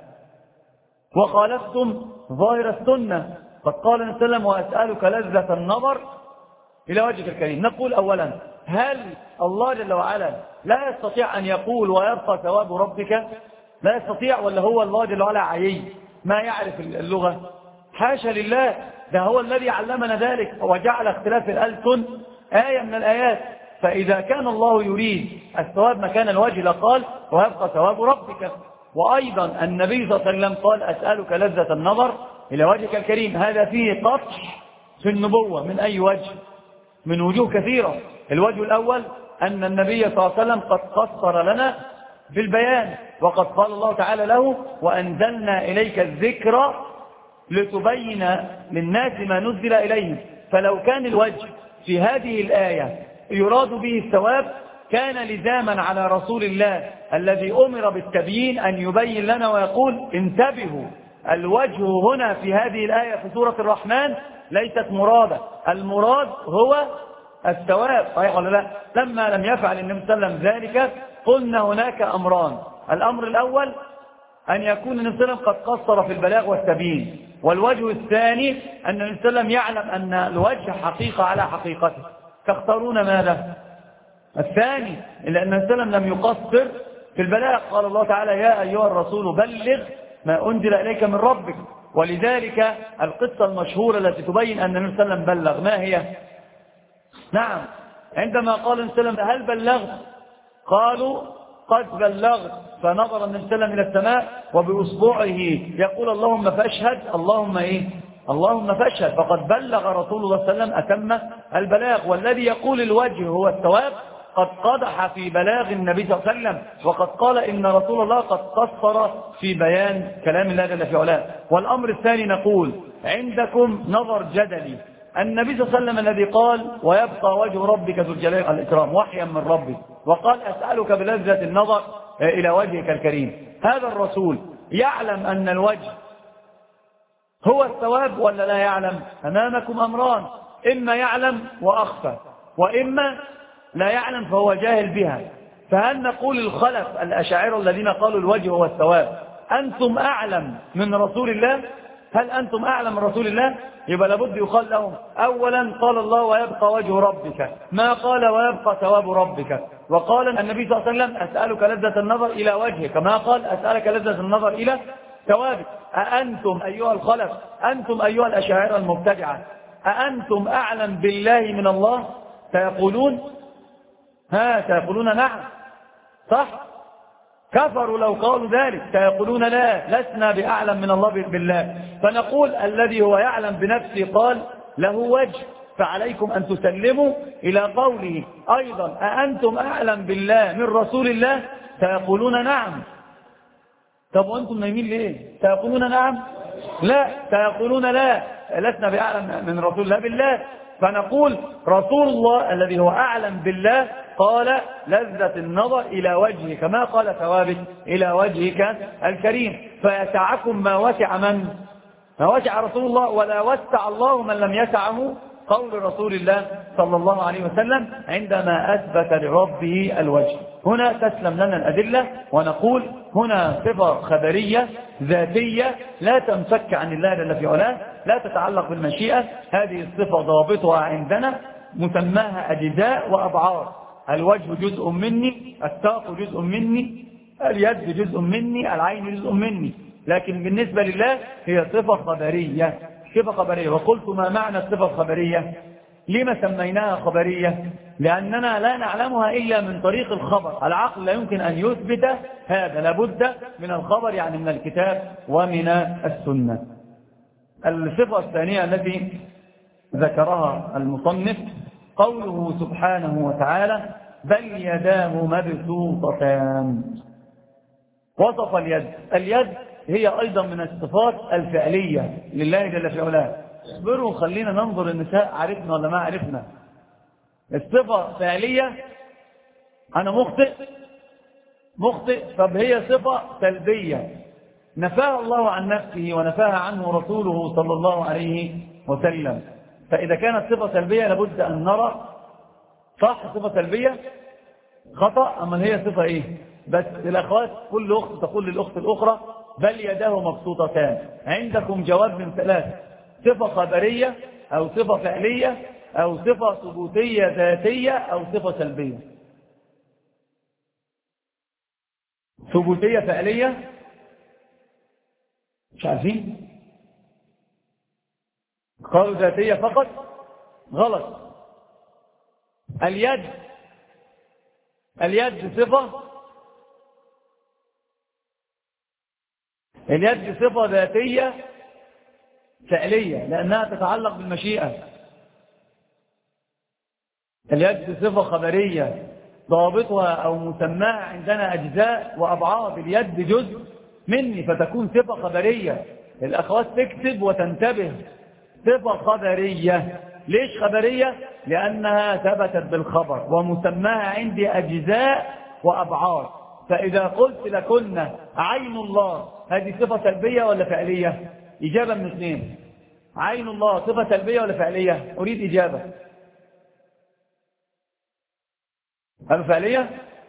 وخالفتم ظاهر السنة، قد قال النبي صلى الله عليه وسلم وأسألك لذة النظر إلى وجهك الكريم. نقول أولا، هل الله جل وعلا لا يستطيع أن يقول ويبقى ثواب ربك؟ لا يستطيع، ولا هو الله جل وعلا عيي ما يعرف اللغة؟ حاشا لله، ده هو الذي علمنا ذلك وجعل اختلاف الألسن آية من الآيات. فإذا كان الله يريد الثواب مكان الوجه لقال ويبقى ثواب ربك. وأيضا النبي صلى الله عليه وسلم قال أسألك لذة النظر إلى وجهك الكريم. هذا فيه قطع في النبوة. من أي وجه؟ من وجوه كثيرة. الوجه الأول أن النبي صلى الله عليه وسلم قد قصر لنا في البيان، وقد قال الله تعالى له وأنزلنا إليك الذكر لتبين للناس ما نزل إليهم. فلو كان الوجه في هذه الآية يراد به الثواب كان لزاما على رسول الله الذي أمر بالتبيين أن يبين لنا ويقول انتبهوا، الوجه هنا في هذه الآية في سورة الرحمن ليست مرادة، المراد هو الثواب، صحيح ولا لا؟ لما لم يفعل النبي صلى الله عليه وسلم ذلك قلنا هناك أمران. الأمر الأول أن يكون النبي صلى الله عليه وسلم قد قصر في البلاغ والتبيين، والوجه الثاني أن النبي صلى الله عليه وسلم يعلم أن الوجه حقيقة على حقيقته. تختارون ماذا؟ الثاني، لأن النبي صلى الله عليه وسلم لم يقصر في البلاغ. قال الله تعالى يا أيها الرسول بلغ ما أنزل إليك من ربك. ولذلك القصة المشهورة التي تبين أن النبي صلى الله عليه وسلم بلغ ما هي؟ نعم، عندما قال النبي صلى الله عليه وسلم هل بلغت؟ قالوا قد بلغت. فنظر النبي صلى الله عليه وسلم إلى السماء وبأصبعه يقول اللهم فاشهد، اللهم إيه؟ اللهم فاشهد. فقد بلغ رسول الله صلى الله عليه وسلم أتم البلاغ. والذي يقول الوجه هو الثواب قد قدح في بلاغ النبي صلى الله عليه وسلم، وقد قال إن رسول الله قد قصر في بيان كلام الله جل في علاه. والأمر الثاني نقول عندكم نظر جدلي. النبي صلى الله عليه وسلم الذي قال ويبقى وجه ربك ذو الجلال والإكرام وحيا من ربي، وقال أسألك بلذة النظر إلى وجهك الكريم، هذا الرسول يعلم أن الوجه هو الثواب ولا لا يعلم؟ أمامكم أمران، إما يعلم وأخفى، وإما لا يعلم فهو جاهل بها. فهل نقول الخلف الأشاعرة الذين قالوا الوجه هو الثواب أنتم أعلم من رسول الله؟ هل أنتم أعلم من رسول الله؟ يبقى لابد يقال لهم أولا قال الله ويبقى وجه ربك، ما قال ويبقى ثواب ربك. وقال النبي صلى الله عليه وسلم أسألك لذة النظر إلى وجهك، ما قال أسألك لذة النظر إلى ثوابك. أأنتم أيها الخلف، أنتم أيها الأشاعرة المبتدعة، أأنتم أعلم بالله من الله؟ سيقولون ها سيقولون نعم، صح؟ كفروا لو قالوا ذلك. سيقولون لا، لسنا بأعلم من الله بالله. فنقول الذي هو يعلم بنفسه قال له وجه، فعليكم أن تسلموا إلى قوله. أيضا أأنتم أعلم بالله من رسول الله؟ سيقولون نعم. طب وأنتم نايمين ليه؟ سيقولون نعم؟ لا، سيقولون لا، لسنا بأعلم من رسول الله بالله. فنقول رسول الله الذي هو أعلم بالله قال لذة النظر إلى وجهك، كما قال ثوابت إلى وجهك الكريم. فيسعكم ما وسع من؟ ما وسع رسول الله، ولا وسع الله من لم يسعه قول رسول الله صلى الله عليه وسلم عندما أثبت لربه الوجه. هنا تسلم لنا الأدلة ونقول هنا صفة خبرية ذاتية لا تنفك عن الله جل في علاه، لا تتعلق بالمشيئة. هذه الصفة ضابطها عندنا مسماها أجزاء وأبعاد. الوجه جزء مني، الساق جزء مني، اليد جزء مني، العين جزء مني، لكن بالنسبة لله هي صفة خبرية. صفة خبرية. وقلت ما معنى الصفة الخبرية؟ لما سميناها خبرية؟ لأننا لا نعلمها إلا من طريق الخبر. العقل لا يمكن أن يثبت هذا، لابد من الخبر، يعني من الكتاب ومن السنة. الصفة الثانية التي ذكرها المصنف قوله سبحانه وتعالى بل يداه مبسوطتان. وصف اليد. اليد هي أيضا من الصفات الفعلية لله جل في علاه. اصبروا خلينا ننظر النساء عرفنا ولا ما عرفنا. الصفة فعلية، أنا مخطئ مخطئ طب هي صفة سلبية نفاها الله عن نفسه ونفاها عنه رسوله صلى الله عليه وسلم. فإذا كانت صفة سلبية لابد أن نرى صح صفة سلبية خطأ، أما هي صفة إيه؟ بس الأخوات كل أخت تقول للأخت الأخرى بل يداه مبسوطتان. عندكم جواب من ثلاث: صفة خبرية أو صفة فعلية أو صفة ثبوتية ذاتية أو صفة سلبية. ثبوتية فعلية مش عارفين؟ قالوا ذاتية فقط، غلط. اليد اليد صفة اليد صفة ذاتية فعلية لأنها تتعلق بالمشيئة. اليد صفة خبرية ضابطها أو مسماها عندنا أجزاء وأبعاد. اليد جزء مني فتكون صفة خبرية. الأخوات تكتب وتنتبه، صفة خبرية. ليش خبرية؟ لأنها ثبتت بالخبر ومسماها عندي أجزاء وأبعاد. فإذا قلت لكن عين الله هذه صفة سلبية ولا فعلية؟ إجابة من اثنين. عين الله صفة سلبية ولا فعلية؟ أريد إجابة. هل فعلية؟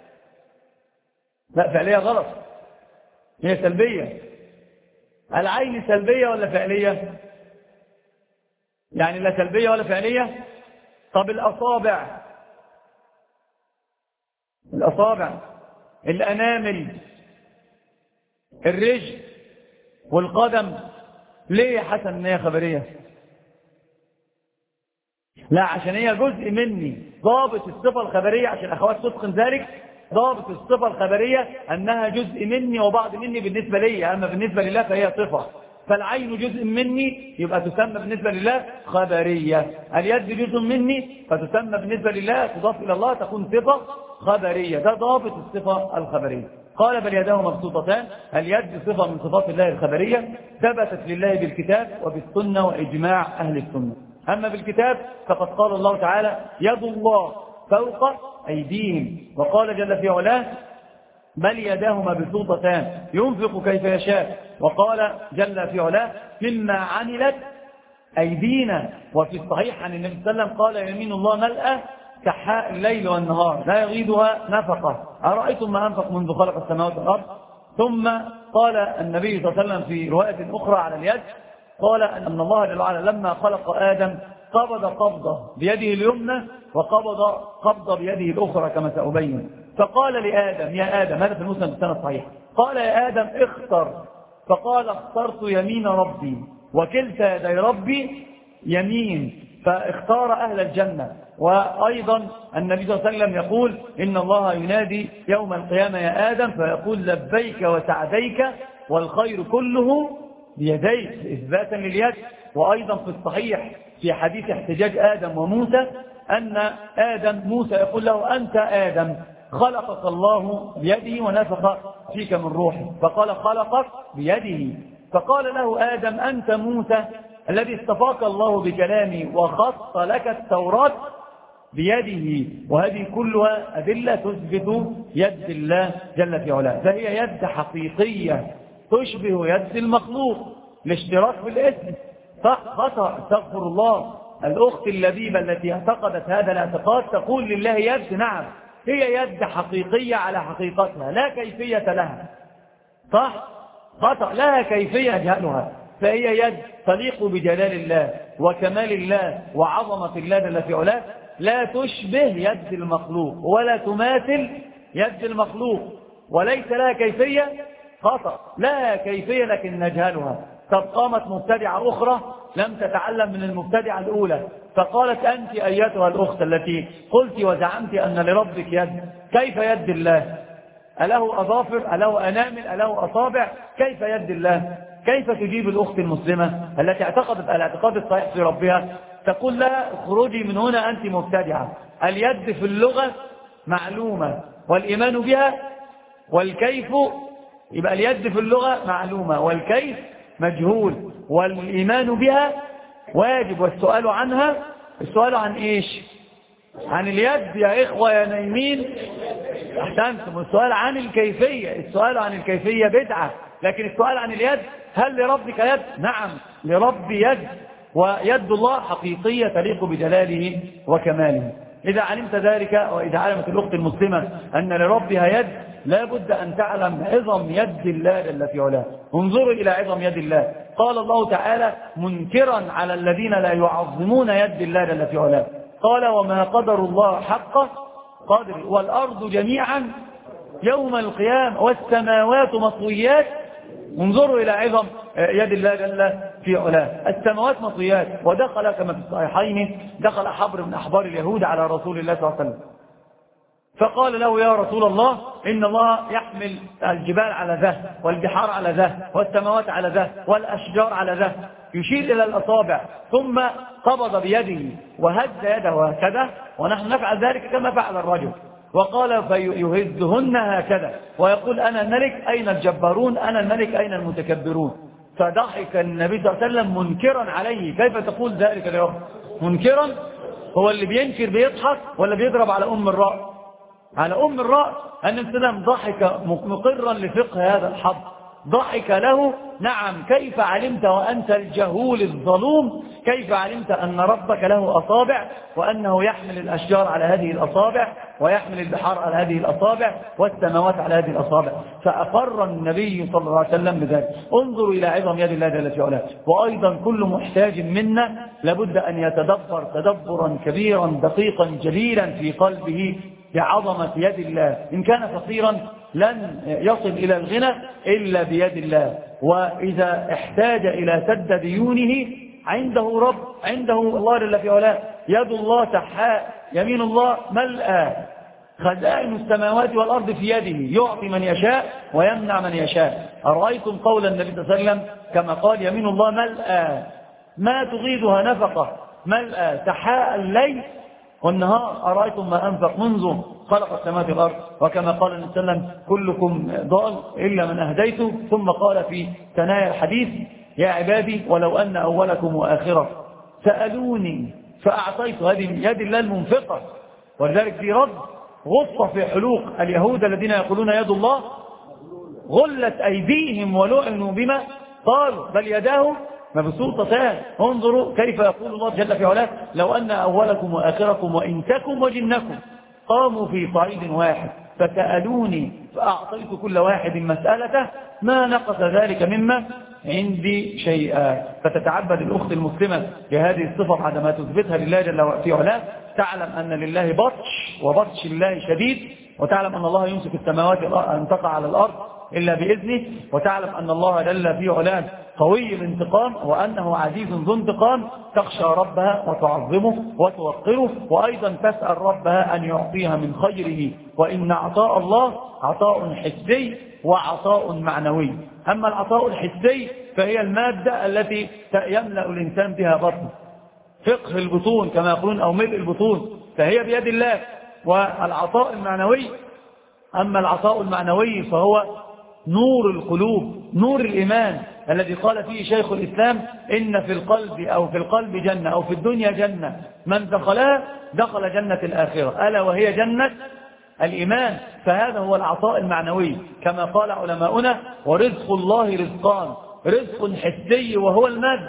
لا فعلية غلط، هي سلبية. العين سلبية ولا فعلية؟ يعني لا سلبية ولا فعلية. طب الأصابع الأصابع الأنامل الرجل والقدم ليه يا حسن ان هي خبرية؟ لا عشان هي جزء مني. ضابط الصفة الخبرية عشان الأخوات تتقن ذلك، ضابط الصفة الخبرية أنها جزء مني وبعض مني بالنسبة لي، أما بالنسبة لله فهي صفة. فالعين جزء مني يبقى تسمى بالنسبة لله خبرية. اليد جزء مني فتسمى بالنسبة لله تضاف إلى الله تكون صفة خبرية. ده ضابط الصفة الخبرية. قال بل يداه مبسوطتان. اليد صفة من صفات الله الخبرية ثبتت لله بالكتاب وبالسنة وإجماع أهل السنة. أما بالكتاب فقد قال الله تعالى يد الله فوق أيديهم، وقال جل في علاه بل يداه مبسوطتان ينفق كيف يشاء، وقال جل في علاه مما عملت أيدينا. وفي الصحيح عن النبي صلى الله عليه وسلم قال يمين الله ملأة كحاء الليل والنهار لا يغيضها نفقة أرأيتم ما أنفق منذ خلق السماوات والأرض. ثم قال النبي صلى الله عليه وسلم في رواية أخرى على اليد قال أن الله جل وعلا لما خلق آدم قبض قبضة بيده اليمنى وقبض قبضة بيده الأخرى كما سأبين. فقال لآدم يا آدم، هذا في المسند السنة الصحيح، قال يا آدم اختر، فقال اخترت يمين ربي وكلتا يدي ربي يمين، فاختار أهل الجنة. وأيضا النبي صلى الله عليه وسلم يقول إن الله ينادي يوم القيامة يا آدم فيقول لبيك وسعديك والخير كله بيديك إثباتا لليد. وأيضا في الصحيح في حديث احتجاج آدم وموسى أن آدم موسى يقول له أنت آدم خلقك الله بيده ونفخ فيك من روحه، فقال خلقك بيده. فقال له آدم أنت موسى الذي استفاق الله بكلامي وخص لك التوراة بيده. وهذه كلها أدلة تثبت يد الله جل في علاه. فهي يد حقيقية تشبه يد المخلوق الاشتراك في الاسم. صح خطأ استغفر الله. الأخت اللبيبة التي اعتقدت هذا الاعتقاد تقول لله يد، نعم هي يد حقيقية على حقيقتها لا كيفية لها، صح؟ خطأ، لها كيفية يجهلها، فهي يد تليق بجلال الله وكمال الله وعظمة الله جل في علاه، لا تشبه يد المخلوق ولا تماثل يد المخلوق، وليس لها كيفية، خطأ، لها كيفية لكن نجهلها. قد قامت مبتدعة أخرى لم تتعلم من المبتدعة الأولى فقالت أنت أيتها الأخت التي قلت وزعمت أن لربك يد، كيف يد الله؟ أله أظافر؟ أله أنامل؟ أله أصابع؟ كيف يد الله؟ كيف تجيب الأخت المسلمة التي اعتقدت الاعتقاد الصحيح في ربها؟ تقول لها اخرجي من هنا أنت مبتدعة، اليد في اللغة معلومة والإيمان بها، والكيف يبقى اليد في اللغة معلومة والكيف مجهول، والإيمان بها واجب، والسؤال عنها، السؤال عن إيش؟ عن اليد يا إخوة يا نايمين، أحسنتم، السؤال عن الكيفية، السؤال عن الكيفية بدعة، لكن السؤال عن اليد، هل لربك يد؟ نعم لرب يد، ويد الله حقيقية تليق بجلاله وكماله. إذا علمت ذلك وإذا علمت الأخت المسلمة أن لربها يد، لا بد أن تعلم عظم يد الله جل في علاه. انظروا إلى عظم يد الله، قال الله تعالى منكرا على الذين لا يعظمون يد الله جل في علاه، قال وما قدر الله حق قدر والأرض جميعا يوم القيامة والسماوات مطويات. انظروا إلى عظم يد الله جل في علاه، السماوات مطويات. ودخل كما في الصحيحين دخل حبر من أحبار اليهود على رسول الله صلى الله عليه وسلم فقال له يا رسول الله إن الله يحمل الجبال على ذه والبحار على ذه والسماوات على ذه والأشجار على ذه، يشير إلى الأصابع ثم قبض بيده وهز يده هكذا، ونحن نفعل ذلك كما فعل الرجل، وقال فيهزهن هكذا ويقول أنا الملك أين الجبارون، أنا الملك أين المتكبرون. فضحك النبي صلى الله عليه وسلم منكرا عليه، كيف تقول ذلك اليوم؟ منكرا، هو اللي بينكر بيضحك ولا بيضرب على أم الرأس؟ على أم الرأس. أن السلام ضحك مقرا لفقه هذا الحظ، ضحك له. نعم كيف علمت وأنت الجهول الظلوم، كيف علمت أن ربك له أصابع وأنه يحمل الأشجار على هذه الأصابع ويحمل البحار على هذه الأصابع والسماوات على هذه الأصابع؟ فأقر النبي صلى الله عليه وسلم بذلك. انظروا إلى عظم يد الله جل في علاه. وأيضا كل محتاج منا لابد أن يتدبر تدبرا كبيرا دقيقا جليلا في قلبه بعظمة يد الله. إن كان فقيرا لن يصل إلى الغنى إلا بيد الله، وإذا احتاج إلى سد ديونه عنده رب، عنده الله جل في علاه. يد الله سحاء، يمين الله ملأى، خزائن السماوات والأرض في يده، يعطي من يشاء ويمنع من يشاء. أرأيتم قول النبي صلى الله عليه وسلم كما قال يمين الله ملأى ما تغيضها نفقة، ملأى سحاء الليل والنهار. أرأيتم ما أنفق منذ خلق السماوات والأرض، وكما قال النبي صلى الله عليه وسلم كلكم ضال إلا من أهديته. ثم قال في ثنايا الحديث يا عبادي ولو أن أولكم وآخركم سألوني فأعطيت. هذه يد الله المنفقة. ولذلك في رد غصة في حلوق اليهود الذين يقولون يد الله غلت أيديهم ولعنوا بما قالوا بل يداه مبسوطتان. انظروا كيف يقول الله جل في علاه لو أن أولكم وآخركم وإنسكم وجنكم قاموا في صعيد واحد فسألوني فأعطيت كل واحد مسألته ما نقص ذلك مما عندي شيئا. فتتعبد الأخت المسلمة بهذه الصفة عندما تثبتها لله جل في علاه، تعلم أن لله بطش وبطش الله شديد، وتعلم أن الله يمسك السماوات أن تقع على الأرض إلا بإذنه، وتعلم أن الله جل في علاه قوي الانتقام وأنه عزيز ذو انتقام. تخشى ربها وتعظمه وتوقره، وأيضا تسأل ربها أن يعطيها من خيره. وإن عطاء الله عطاء حسي وعطاء معنوي. أما العطاء الحسي فهي المادة التي يملأ الإنسان بها بطنه، فقه البطون كما يقولون أو ملء البطون، فهي بيد الله. والعطاء المعنوي، أما العطاء المعنوي فهو نور القلوب، نور الإيمان الذي قال فيه شيخ الإسلام إن في القلب أو في القلب جنة أو في الدنيا جنة من دخلها دخل جنة الآخرة ألا وهي جنة الإيمان. فهذا هو العطاء المعنوي كما قال علماؤنا ورزق الله رزقان، رزق حسي وهو المادة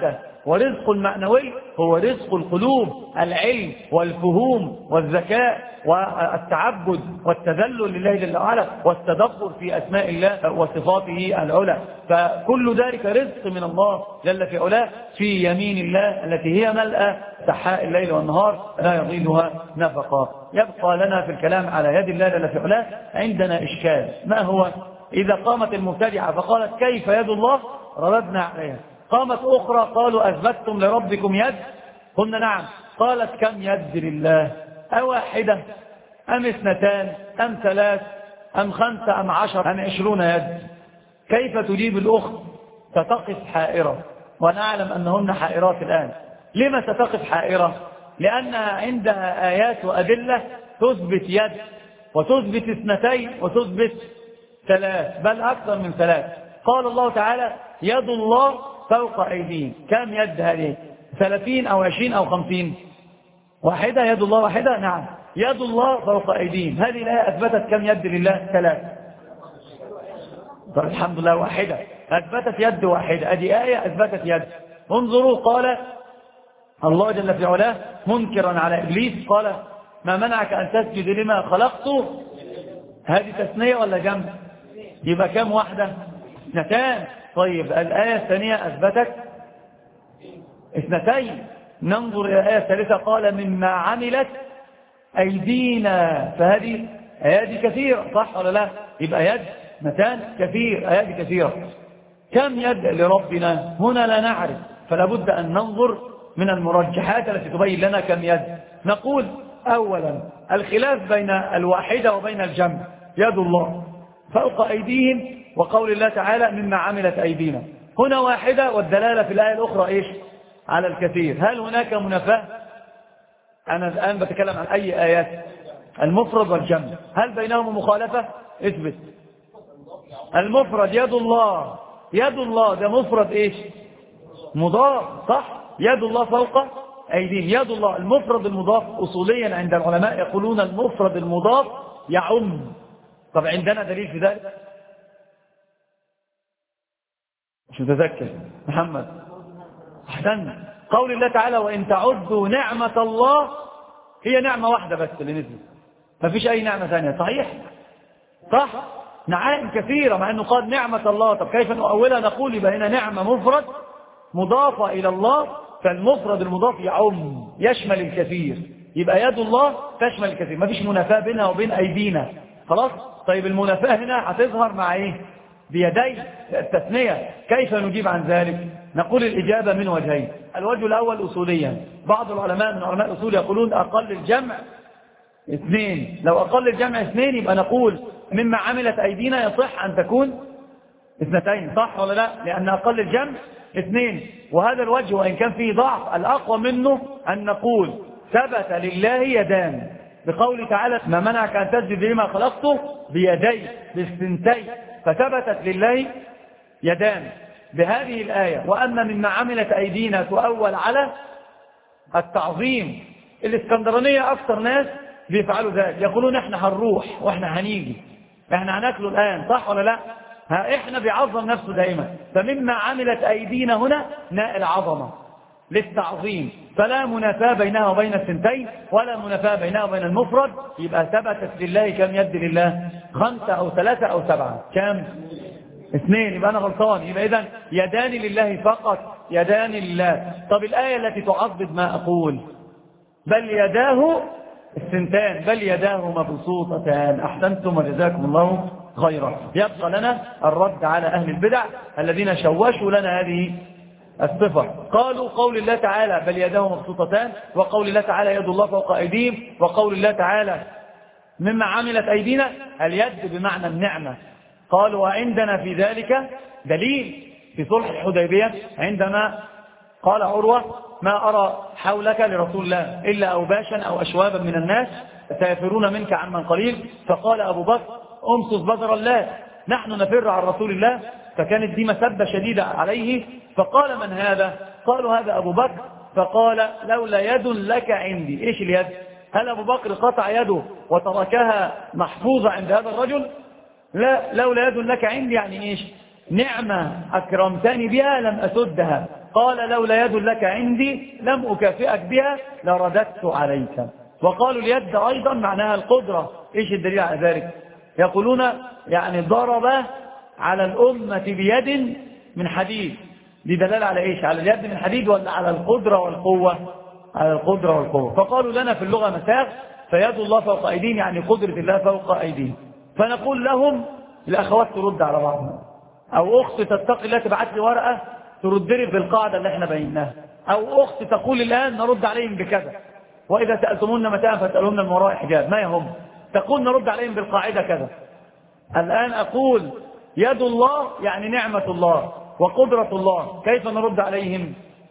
ورزق المعنوي هو رزق القلوب، العلم والفهوم والذكاء والتعبد والتذلل لله جل وعلا والتدبر في أسماء الله وصفاته العلى. فكل ذلك رزق من الله جل في علاه في يمين الله التي هي ملأى سحاء الليل والنهار لا يضيدها نفقا. يبقى لنا في الكلام على يد الله جل في علاه عندنا إشكال. ما هو؟ إذا قامت المبتدعة فقالت كيف يد الله رددنا عليها. قامت أخرى قالوا أثبتتم لربكم يد، قلنا نعم. قالت كم يد لله؟ أواحدة أم اثنتان أم ثلاث أم خمسة أم عشر أم عشرون يد؟ كيف تجيب الأخت؟ ستقف حائرة، ونعلم أنهن حائرات الآن. لما ستقف حائرة؟ لأنها عندها آيات وأدلة تثبت يد وتثبت اثنتين وتثبت ثلاث، بل أكثر من ثلاث. قال الله تعالى يد الله فوق أيديهم. كم يد هذه؟ ثلاثين أو عشرين أو خمسين؟ واحدة. يد الله واحدة. نعم، يد الله فوق أيديهم. هذه الآية أثبتت كم يد لله؟ ثلاث. طيب الحمد لله، واحدة أثبتت يد واحدة. هذه آية أثبتت يد. انظروا، قال الله جل في علاه منكرا على إبليس قال ما منعك أن تسجد لما خلقته؟ هذه تثنية ولا جمع؟ يبقى كم واحدة؟ اثنتان. طيب الآية الثانية أثبتت اثنتين. ننظر إلى الآية الثالثة قال مما عملت أيدينا، فهذه أيادي كثيرة، صح ولا لا؟ يبقى يد اثنتان كثير، أيادي كثيرة. كم يد لربنا؟ هنا لا نعرف، فلا بد أن ننظر من المرجحات التي تبين لنا كم يد. نقول أولا الخلاف بين الواحدة وبين الجمع. يد الله فوق أيديهم وقول الله تعالى مما عملت أيدينا، هنا واحدة والدلالة في الآية الأخرى إيش؟ على الكثير. هل هناك منافاة؟ أنا الآن بتكلم عن أي آيات؟ المفرد والجمع. هل بينهما مخالفة؟ اثبت. المفرد يد الله، يد الله ده مفرد إيش؟ مضاف، صح؟ يد الله فوق أيديهم. يد الله المفرد المضاف أصوليا عند العلماء يقولون المفرد المضاف يعم. طب عندنا دليل في ذلك؟ مش متذكر. محمد أحسن. قول الله تعالى وإن تعدوا نعمة الله، هي نعمة واحدة بس اللي نزلت، ما فيش أي نعمة ثانية، صحيح؟ صح؟ نعائم كثيرة مع أنه قال نعمة الله. طب كيف نؤولها؟ نقول يبقى هنا نعمة مفرد مضافة إلى الله، فالمفرد المضاف يعم يشمل الكثير، يبقى يد الله تشمل الكثير، ما فيش منافاة بينها وبين أيدينا. خلاص؟ طيب المنافاة هنا هتظهر مع إيه؟ بيدي التثنية. كيف نجيب عن ذلك؟ نقول الإجابة من وجهين. الوجه الأول أصوليا، بعض العلماء من علماء الأصول يقولون أقل الجمع اثنين. لو أقل الجمع اثنين يبقى نقول مما عملت أيدينا يصح أن تكون اثنتين، صح ولا لا؟ لأن أقل الجمع اثنين. وهذا الوجه وإن كان فيه ضعف، الأقوى منه أن نقول ثبت لله يدان بقول تعالى ما منعك أن تسجد لما خلقته بيدي بالثنتين، فثبتت لله يدان بهذه الآية. وأما مما عملت أيدينا تؤول على التعظيم. الإسكندرانية أكثر ناس بيفعلوا ذلك، يقولون احنا هنروح واحنا هنيجي، احنا هناكله الآن، صح ولا لا؟ ها احنا بيعظم نفسه دائما. فمما عملت أيدينا هنا ناء العظمة للتعظيم، فلا منافاة بينها وبين الثنتين ولا منافاة بينها وبين المفرد. يبقى ثبتت لله كم يد لله؟ خمسة أو ثلاثة أو سبعة. كم؟ اثنين. يبقى أنا غلطان. يبقى إذن يدان لله فقط، يدان لله. طب الآية التي تعضد ما أقول بل يداه الثنتان، بل يداه مبسوطتان. أحسنتم وجزاكم الله خيرا. يبقى لنا الرد على أهل البدع الذين شوشوا لنا هذه الصفة. قالوا قول الله تعالى بل يداه مبسوطتان، وقول الله تعالى يد الله فوق أيديهم، وقول الله تعالى مما عملت أيدينا اليد بمعنى النعمة. قالوا وعندنا في ذلك دليل في صلح الحديبية عندما قال عروة ما أرى حولك لرسول الله إلا أوباشا أو أشوابا من الناس سيفرون منك عمن قليل. فقال أبو بكر أمسس بدر الله، نحن نفر عن رسول الله. فكانت دي مسبة شديدة عليه. فقال من هذا؟ قالوا هذا أبو بكر. فقال لولا يد لك عندي. إيش اليد؟ هل أبو بكر قطع يده وتركها محفوظة عند هذا الرجل؟ لا، لولا يد لك عندي يعني إيش؟ نعمة أكرمتني بها لم أسدها. قال لولا يد لك عندي لم أكافئك بها لرددت عليك. وقالوا اليد أيضا معناها القدرة. إيش الدليل على ذلك؟ يقولون يعني ضرب على الأمة بيد من حديد. دي دلالة على إيش؟ على اليد من حديد ولا على القدرة والقوة؟ على القدرة والقوة. فقالوا لنا في اللغة مساغ، فيد الله فوق أيديهم يعني قدرة الله فوق أيديهم. فنقول لهم الأخوات ترد على بعضها، أو أخت تتقي الله تبعت لي ورقة ترد لي بالقاعدة اللي احنا بيناها، أو أخت تقول الآن نرد عليهم بكذا، وإذا سألتمون متاعا فاسألون من وراء حجاب، ما يهم، تقول نرد عليهم بالقاعدة كذا. الآن أقول يد الله يعني نعمة الله وقدرة الله، كيف نرد عليهم؟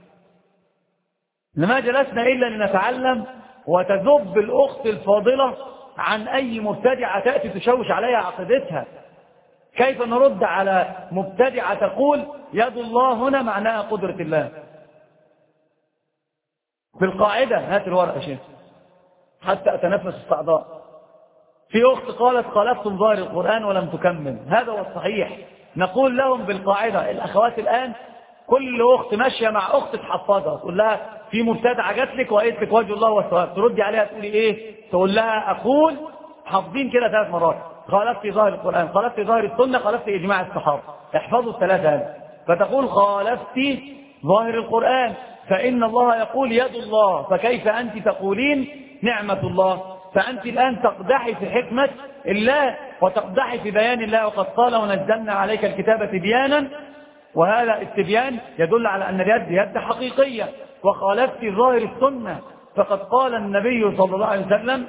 لما جلسنا إلا لنتعلم وتذب الأخت الفاضلة عن أي مبتدعة تأتي تشوش عليها عقيدتها. كيف نرد على مبتدعة تقول يد الله هنا معناها قدرة الله؟ بالقاعدة. هات الورقة شيخ حتى أتنفس استعضاء. في أخت قالت خالفتم ظاهر القرآن ولم تكمل، هذا هو الصحيح. نقول لهم بالقاعدة، الأخوات الآن كل أخت ماشية مع أخت تحفظها، تقول لها في مبتدعة جات لك وقالت لك وجه الله والثواب، تردي عليها تقولي إيه؟ تقول لها أقول حافظين كده ثلاث مرات، خالفت ظاهر القرآن، خالفت ظاهر السنة، خالفت إجماع الصحابة، احفظوا الثلاثة هذه. فتقول خالفت ظاهر القرآن فإن الله يقول يد الله، فكيف أنت تقولين نعمة الله؟ فأنت الآن تقدحي في حكمة الله وتقدحي في بيان الله، وقد قال ونزلنا عليك الكتاب تبيانا، وهذا التبيان يدل على أن اليد يد حقيقية. وخالفت ظاهر السنة فقد قال النبي صلى الله عليه وسلم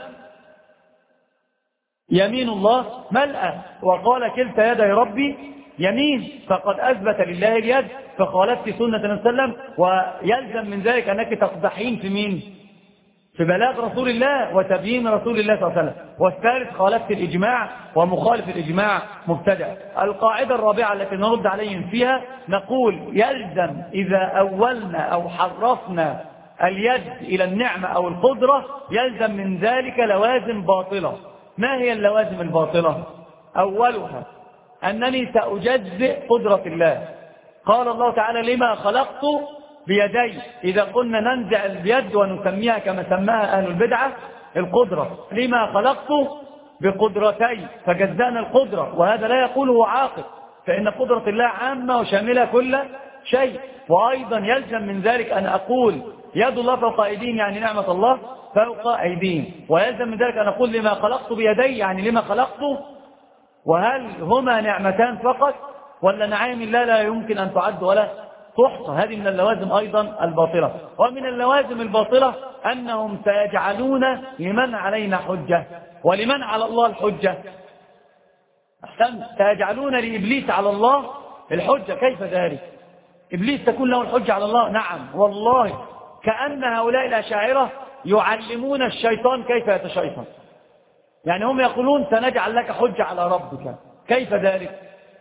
يمين الله ملأى، وقال كلتا يدي ربي يمين، فقد أثبت لله اليد. فخالفت سنة النبي صلى الله عليه وسلم، ويلزم من ذلك أنك تقدحين في مين؟ في بلاغ رسول الله وتبيين رسول الله صلى الله عليه وسلم. والثالث خالفت الإجماع، ومخالف الإجماع مبتدع. القاعدة الرابعة التي نرد عليهم فيها نقول يلزم إذا أولنا أو حرفنا اليد إلى النعمة أو القدرة يلزم من ذلك لوازم باطلة. ما هي اللوازم الباطلة؟ أولها أنني سأجزئ قدرة الله. قال الله تعالى لما خلقت بيدي، إذا قلنا ننزع اليد ونسميها كما سماها أهل البدعة القدرة، لما خلقت بقدرتي فجزأنا القدرة، وهذا لا يقوله عاقل، فإن قدرة الله عامة وشاملة كل شيء. وأيضا يلزم من ذلك أن أقول يد الله فوق أيديهم يعني نعمة الله فوق أيديهم، ويلزم من ذلك أن أقول لما خلقت بيدي يعني لما خلقت، وهل هما نعمتان فقط ولا نعيم الله لا يمكن أن تعد ولا تحصى؟ هذه من اللوازم أيضا الباطلة. ومن اللوازم الباطلة أنهم سيجعلون لمن علينا حجة ولمن على الله الحجة. أحسن، سيجعلون لإبليس على الله الحجة. كيف ذلك؟ إبليس تكون له الحجة على الله؟ نعم والله، كأن هؤلاء الأشاعرة يعلمون الشيطان كيف يتشيطن. يعني هم يقولون سنجعل لك حجة على ربك. كيف ذلك؟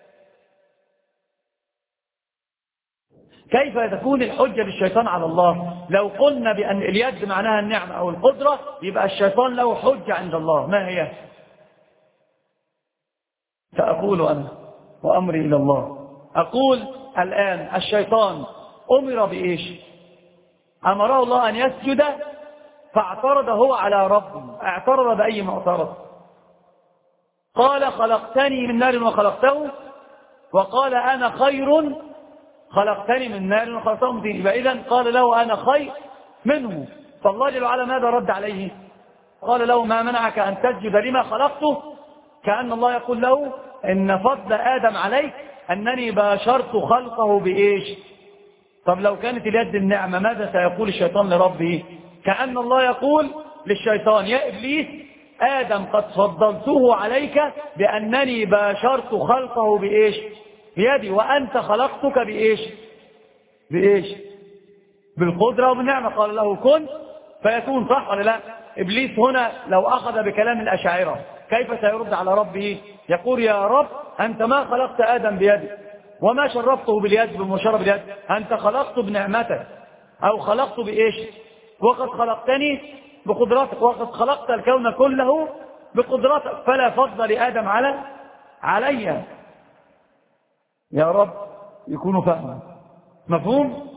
كيف تكون الحجة للشيطان على الله؟ لو قلنا بأن اليد معناها النعمة أو القدرة يبقى الشيطان له حجة عند الله، ما هي؟ سأقول أنا وأمري إلى الله. أقول الآن الشيطان أمر بإيش؟ أمره الله أن يسجد فاعترض هو على ربه. اعترض بأي ما اعترض؟ قال خلقتني من نار وخلقته، وقال أنا خير خلقتني من نار وخلقته من طين. يبقى إذن قال له أنا خير منه. فالله جل وعلا ماذا رد عليه؟ قال له ما منعك أن تسجد لما خلقته؟ كأن الله يقول له إن فضل آدم عليك أنني باشرت خلقه بإيش؟ طب لو كانت اليد النعمة ماذا سيقول الشيطان لربه؟ كأن الله يقول للشيطان يا إبليس آدم قد فضلته عليك بأنني باشرت خلقه بإيش؟ بيدي، وأنت خلقتك بإيش؟ بإيش؟ بالقدرة وبالنعمة. قال له كن فيكون، صح ولا لا؟ إبليس هنا لو أخذ بكلام الأشاعرة كيف سيرد على ربه؟ يقول يا رب أنت ما خلقت آدم بيدي وما شرفته باليد بمشرب اليد، أنت خلقته بنعمتك أو خلقته بإيش؟ وقد خلقتني بقدرتك، وقد خلقت الكون كله بقدرتك، فلا فضل لآدم على علي. يا رب يكونوا فهما. مفهوم؟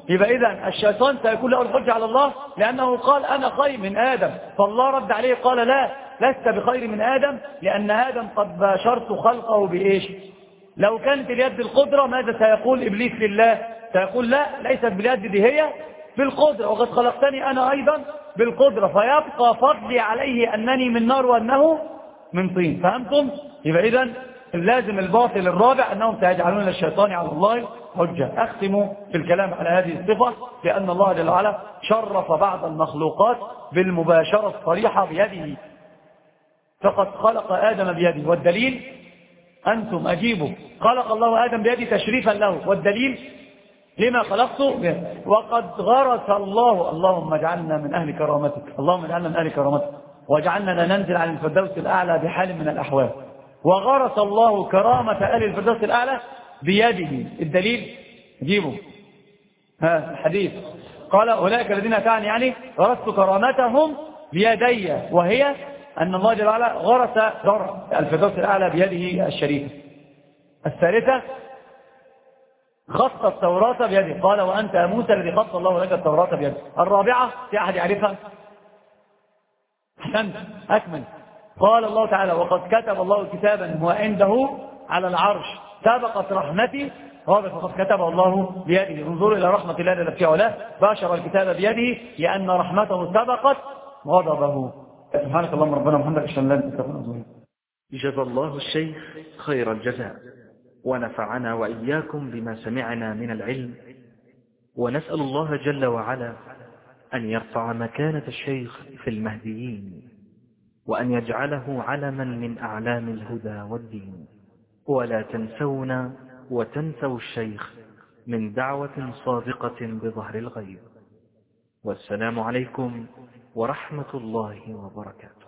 يبقى إذن الشيطان سيكون له الحجة على الله لأنه قال أنا خير من آدم، فالله رد عليه قال لا، لست بخير من آدم، لأن آدم قد باشرت خلقه بإيش؟ لو كانت اليد القدرة ماذا سيقول إبليس لله؟ سيقول لا، ليست باليد دي هي بالقدرة، وقد خلقتني أنا أيضا بالقدرة، فيبقى فضلي عليه أنني من نار وأنه من طين. فهمتم؟ يبقى إذن لازم الباطل الرابع أنهم سيجعلون للشيطان على الله حجة. أختم في الكلام على هذه الصفة لأن الله جل وعلا شرف بعض المخلوقات بالمباشرة الصريحة بيده، فقد خلق آدم بيده، والدليل أنتم أجيبوا، خلق الله آدم بيده تشريفا له، والدليل لما خلقته، وقد غرس الله، اللهم اجعلنا من أهل كرامتك، اللهم اجعلنا من أهل كرامتك، واجعلنا لا ننزل عن الفردوس الأعلى بحال من الأحوال. وغرس الله كرامة أهل الفردوس الأعلى بيده، الدليل جيبوا ها الحديث، قال أولئك الذين كان يعني غرست كرامتهم بيدي، وهي أن الله جل وعلا غرس الفردوس الأعلى بيده الشريفة. الثالثة خط التوراة بيده، قال وأنت يا موسى الذي خط الله لك التوراة بيده. الرابعة في أحد يعرفها؟ أحسنت، أكمل. قال الله تعالى وقد كتب الله كتابا هو عنده على العرش سبقت رحمتي، هذا فقد كتب الله بيده. انظروا إلى رحمة الله التي علاه، باشر الكتاب بيده لأن رحمته سبقت غضبه. سبحانك اللهم ربنا وبحمدك أشهد أن لا إله إلا أنت أستغفرك. جزا الله الشيخ خير الجزاء، ونفعنا وإياكم بما سمعنا من العلم، ونسأل الله جل وعلا أن يرفع مكانة الشيخ في المهديين، وأن يجعله علما من أعلام الهدى والدين. ولا تنسونا وتنسوا الشيخ من دعوة صادقة بظهر الغيب. والسلام عليكم ورحمة الله وبركاته.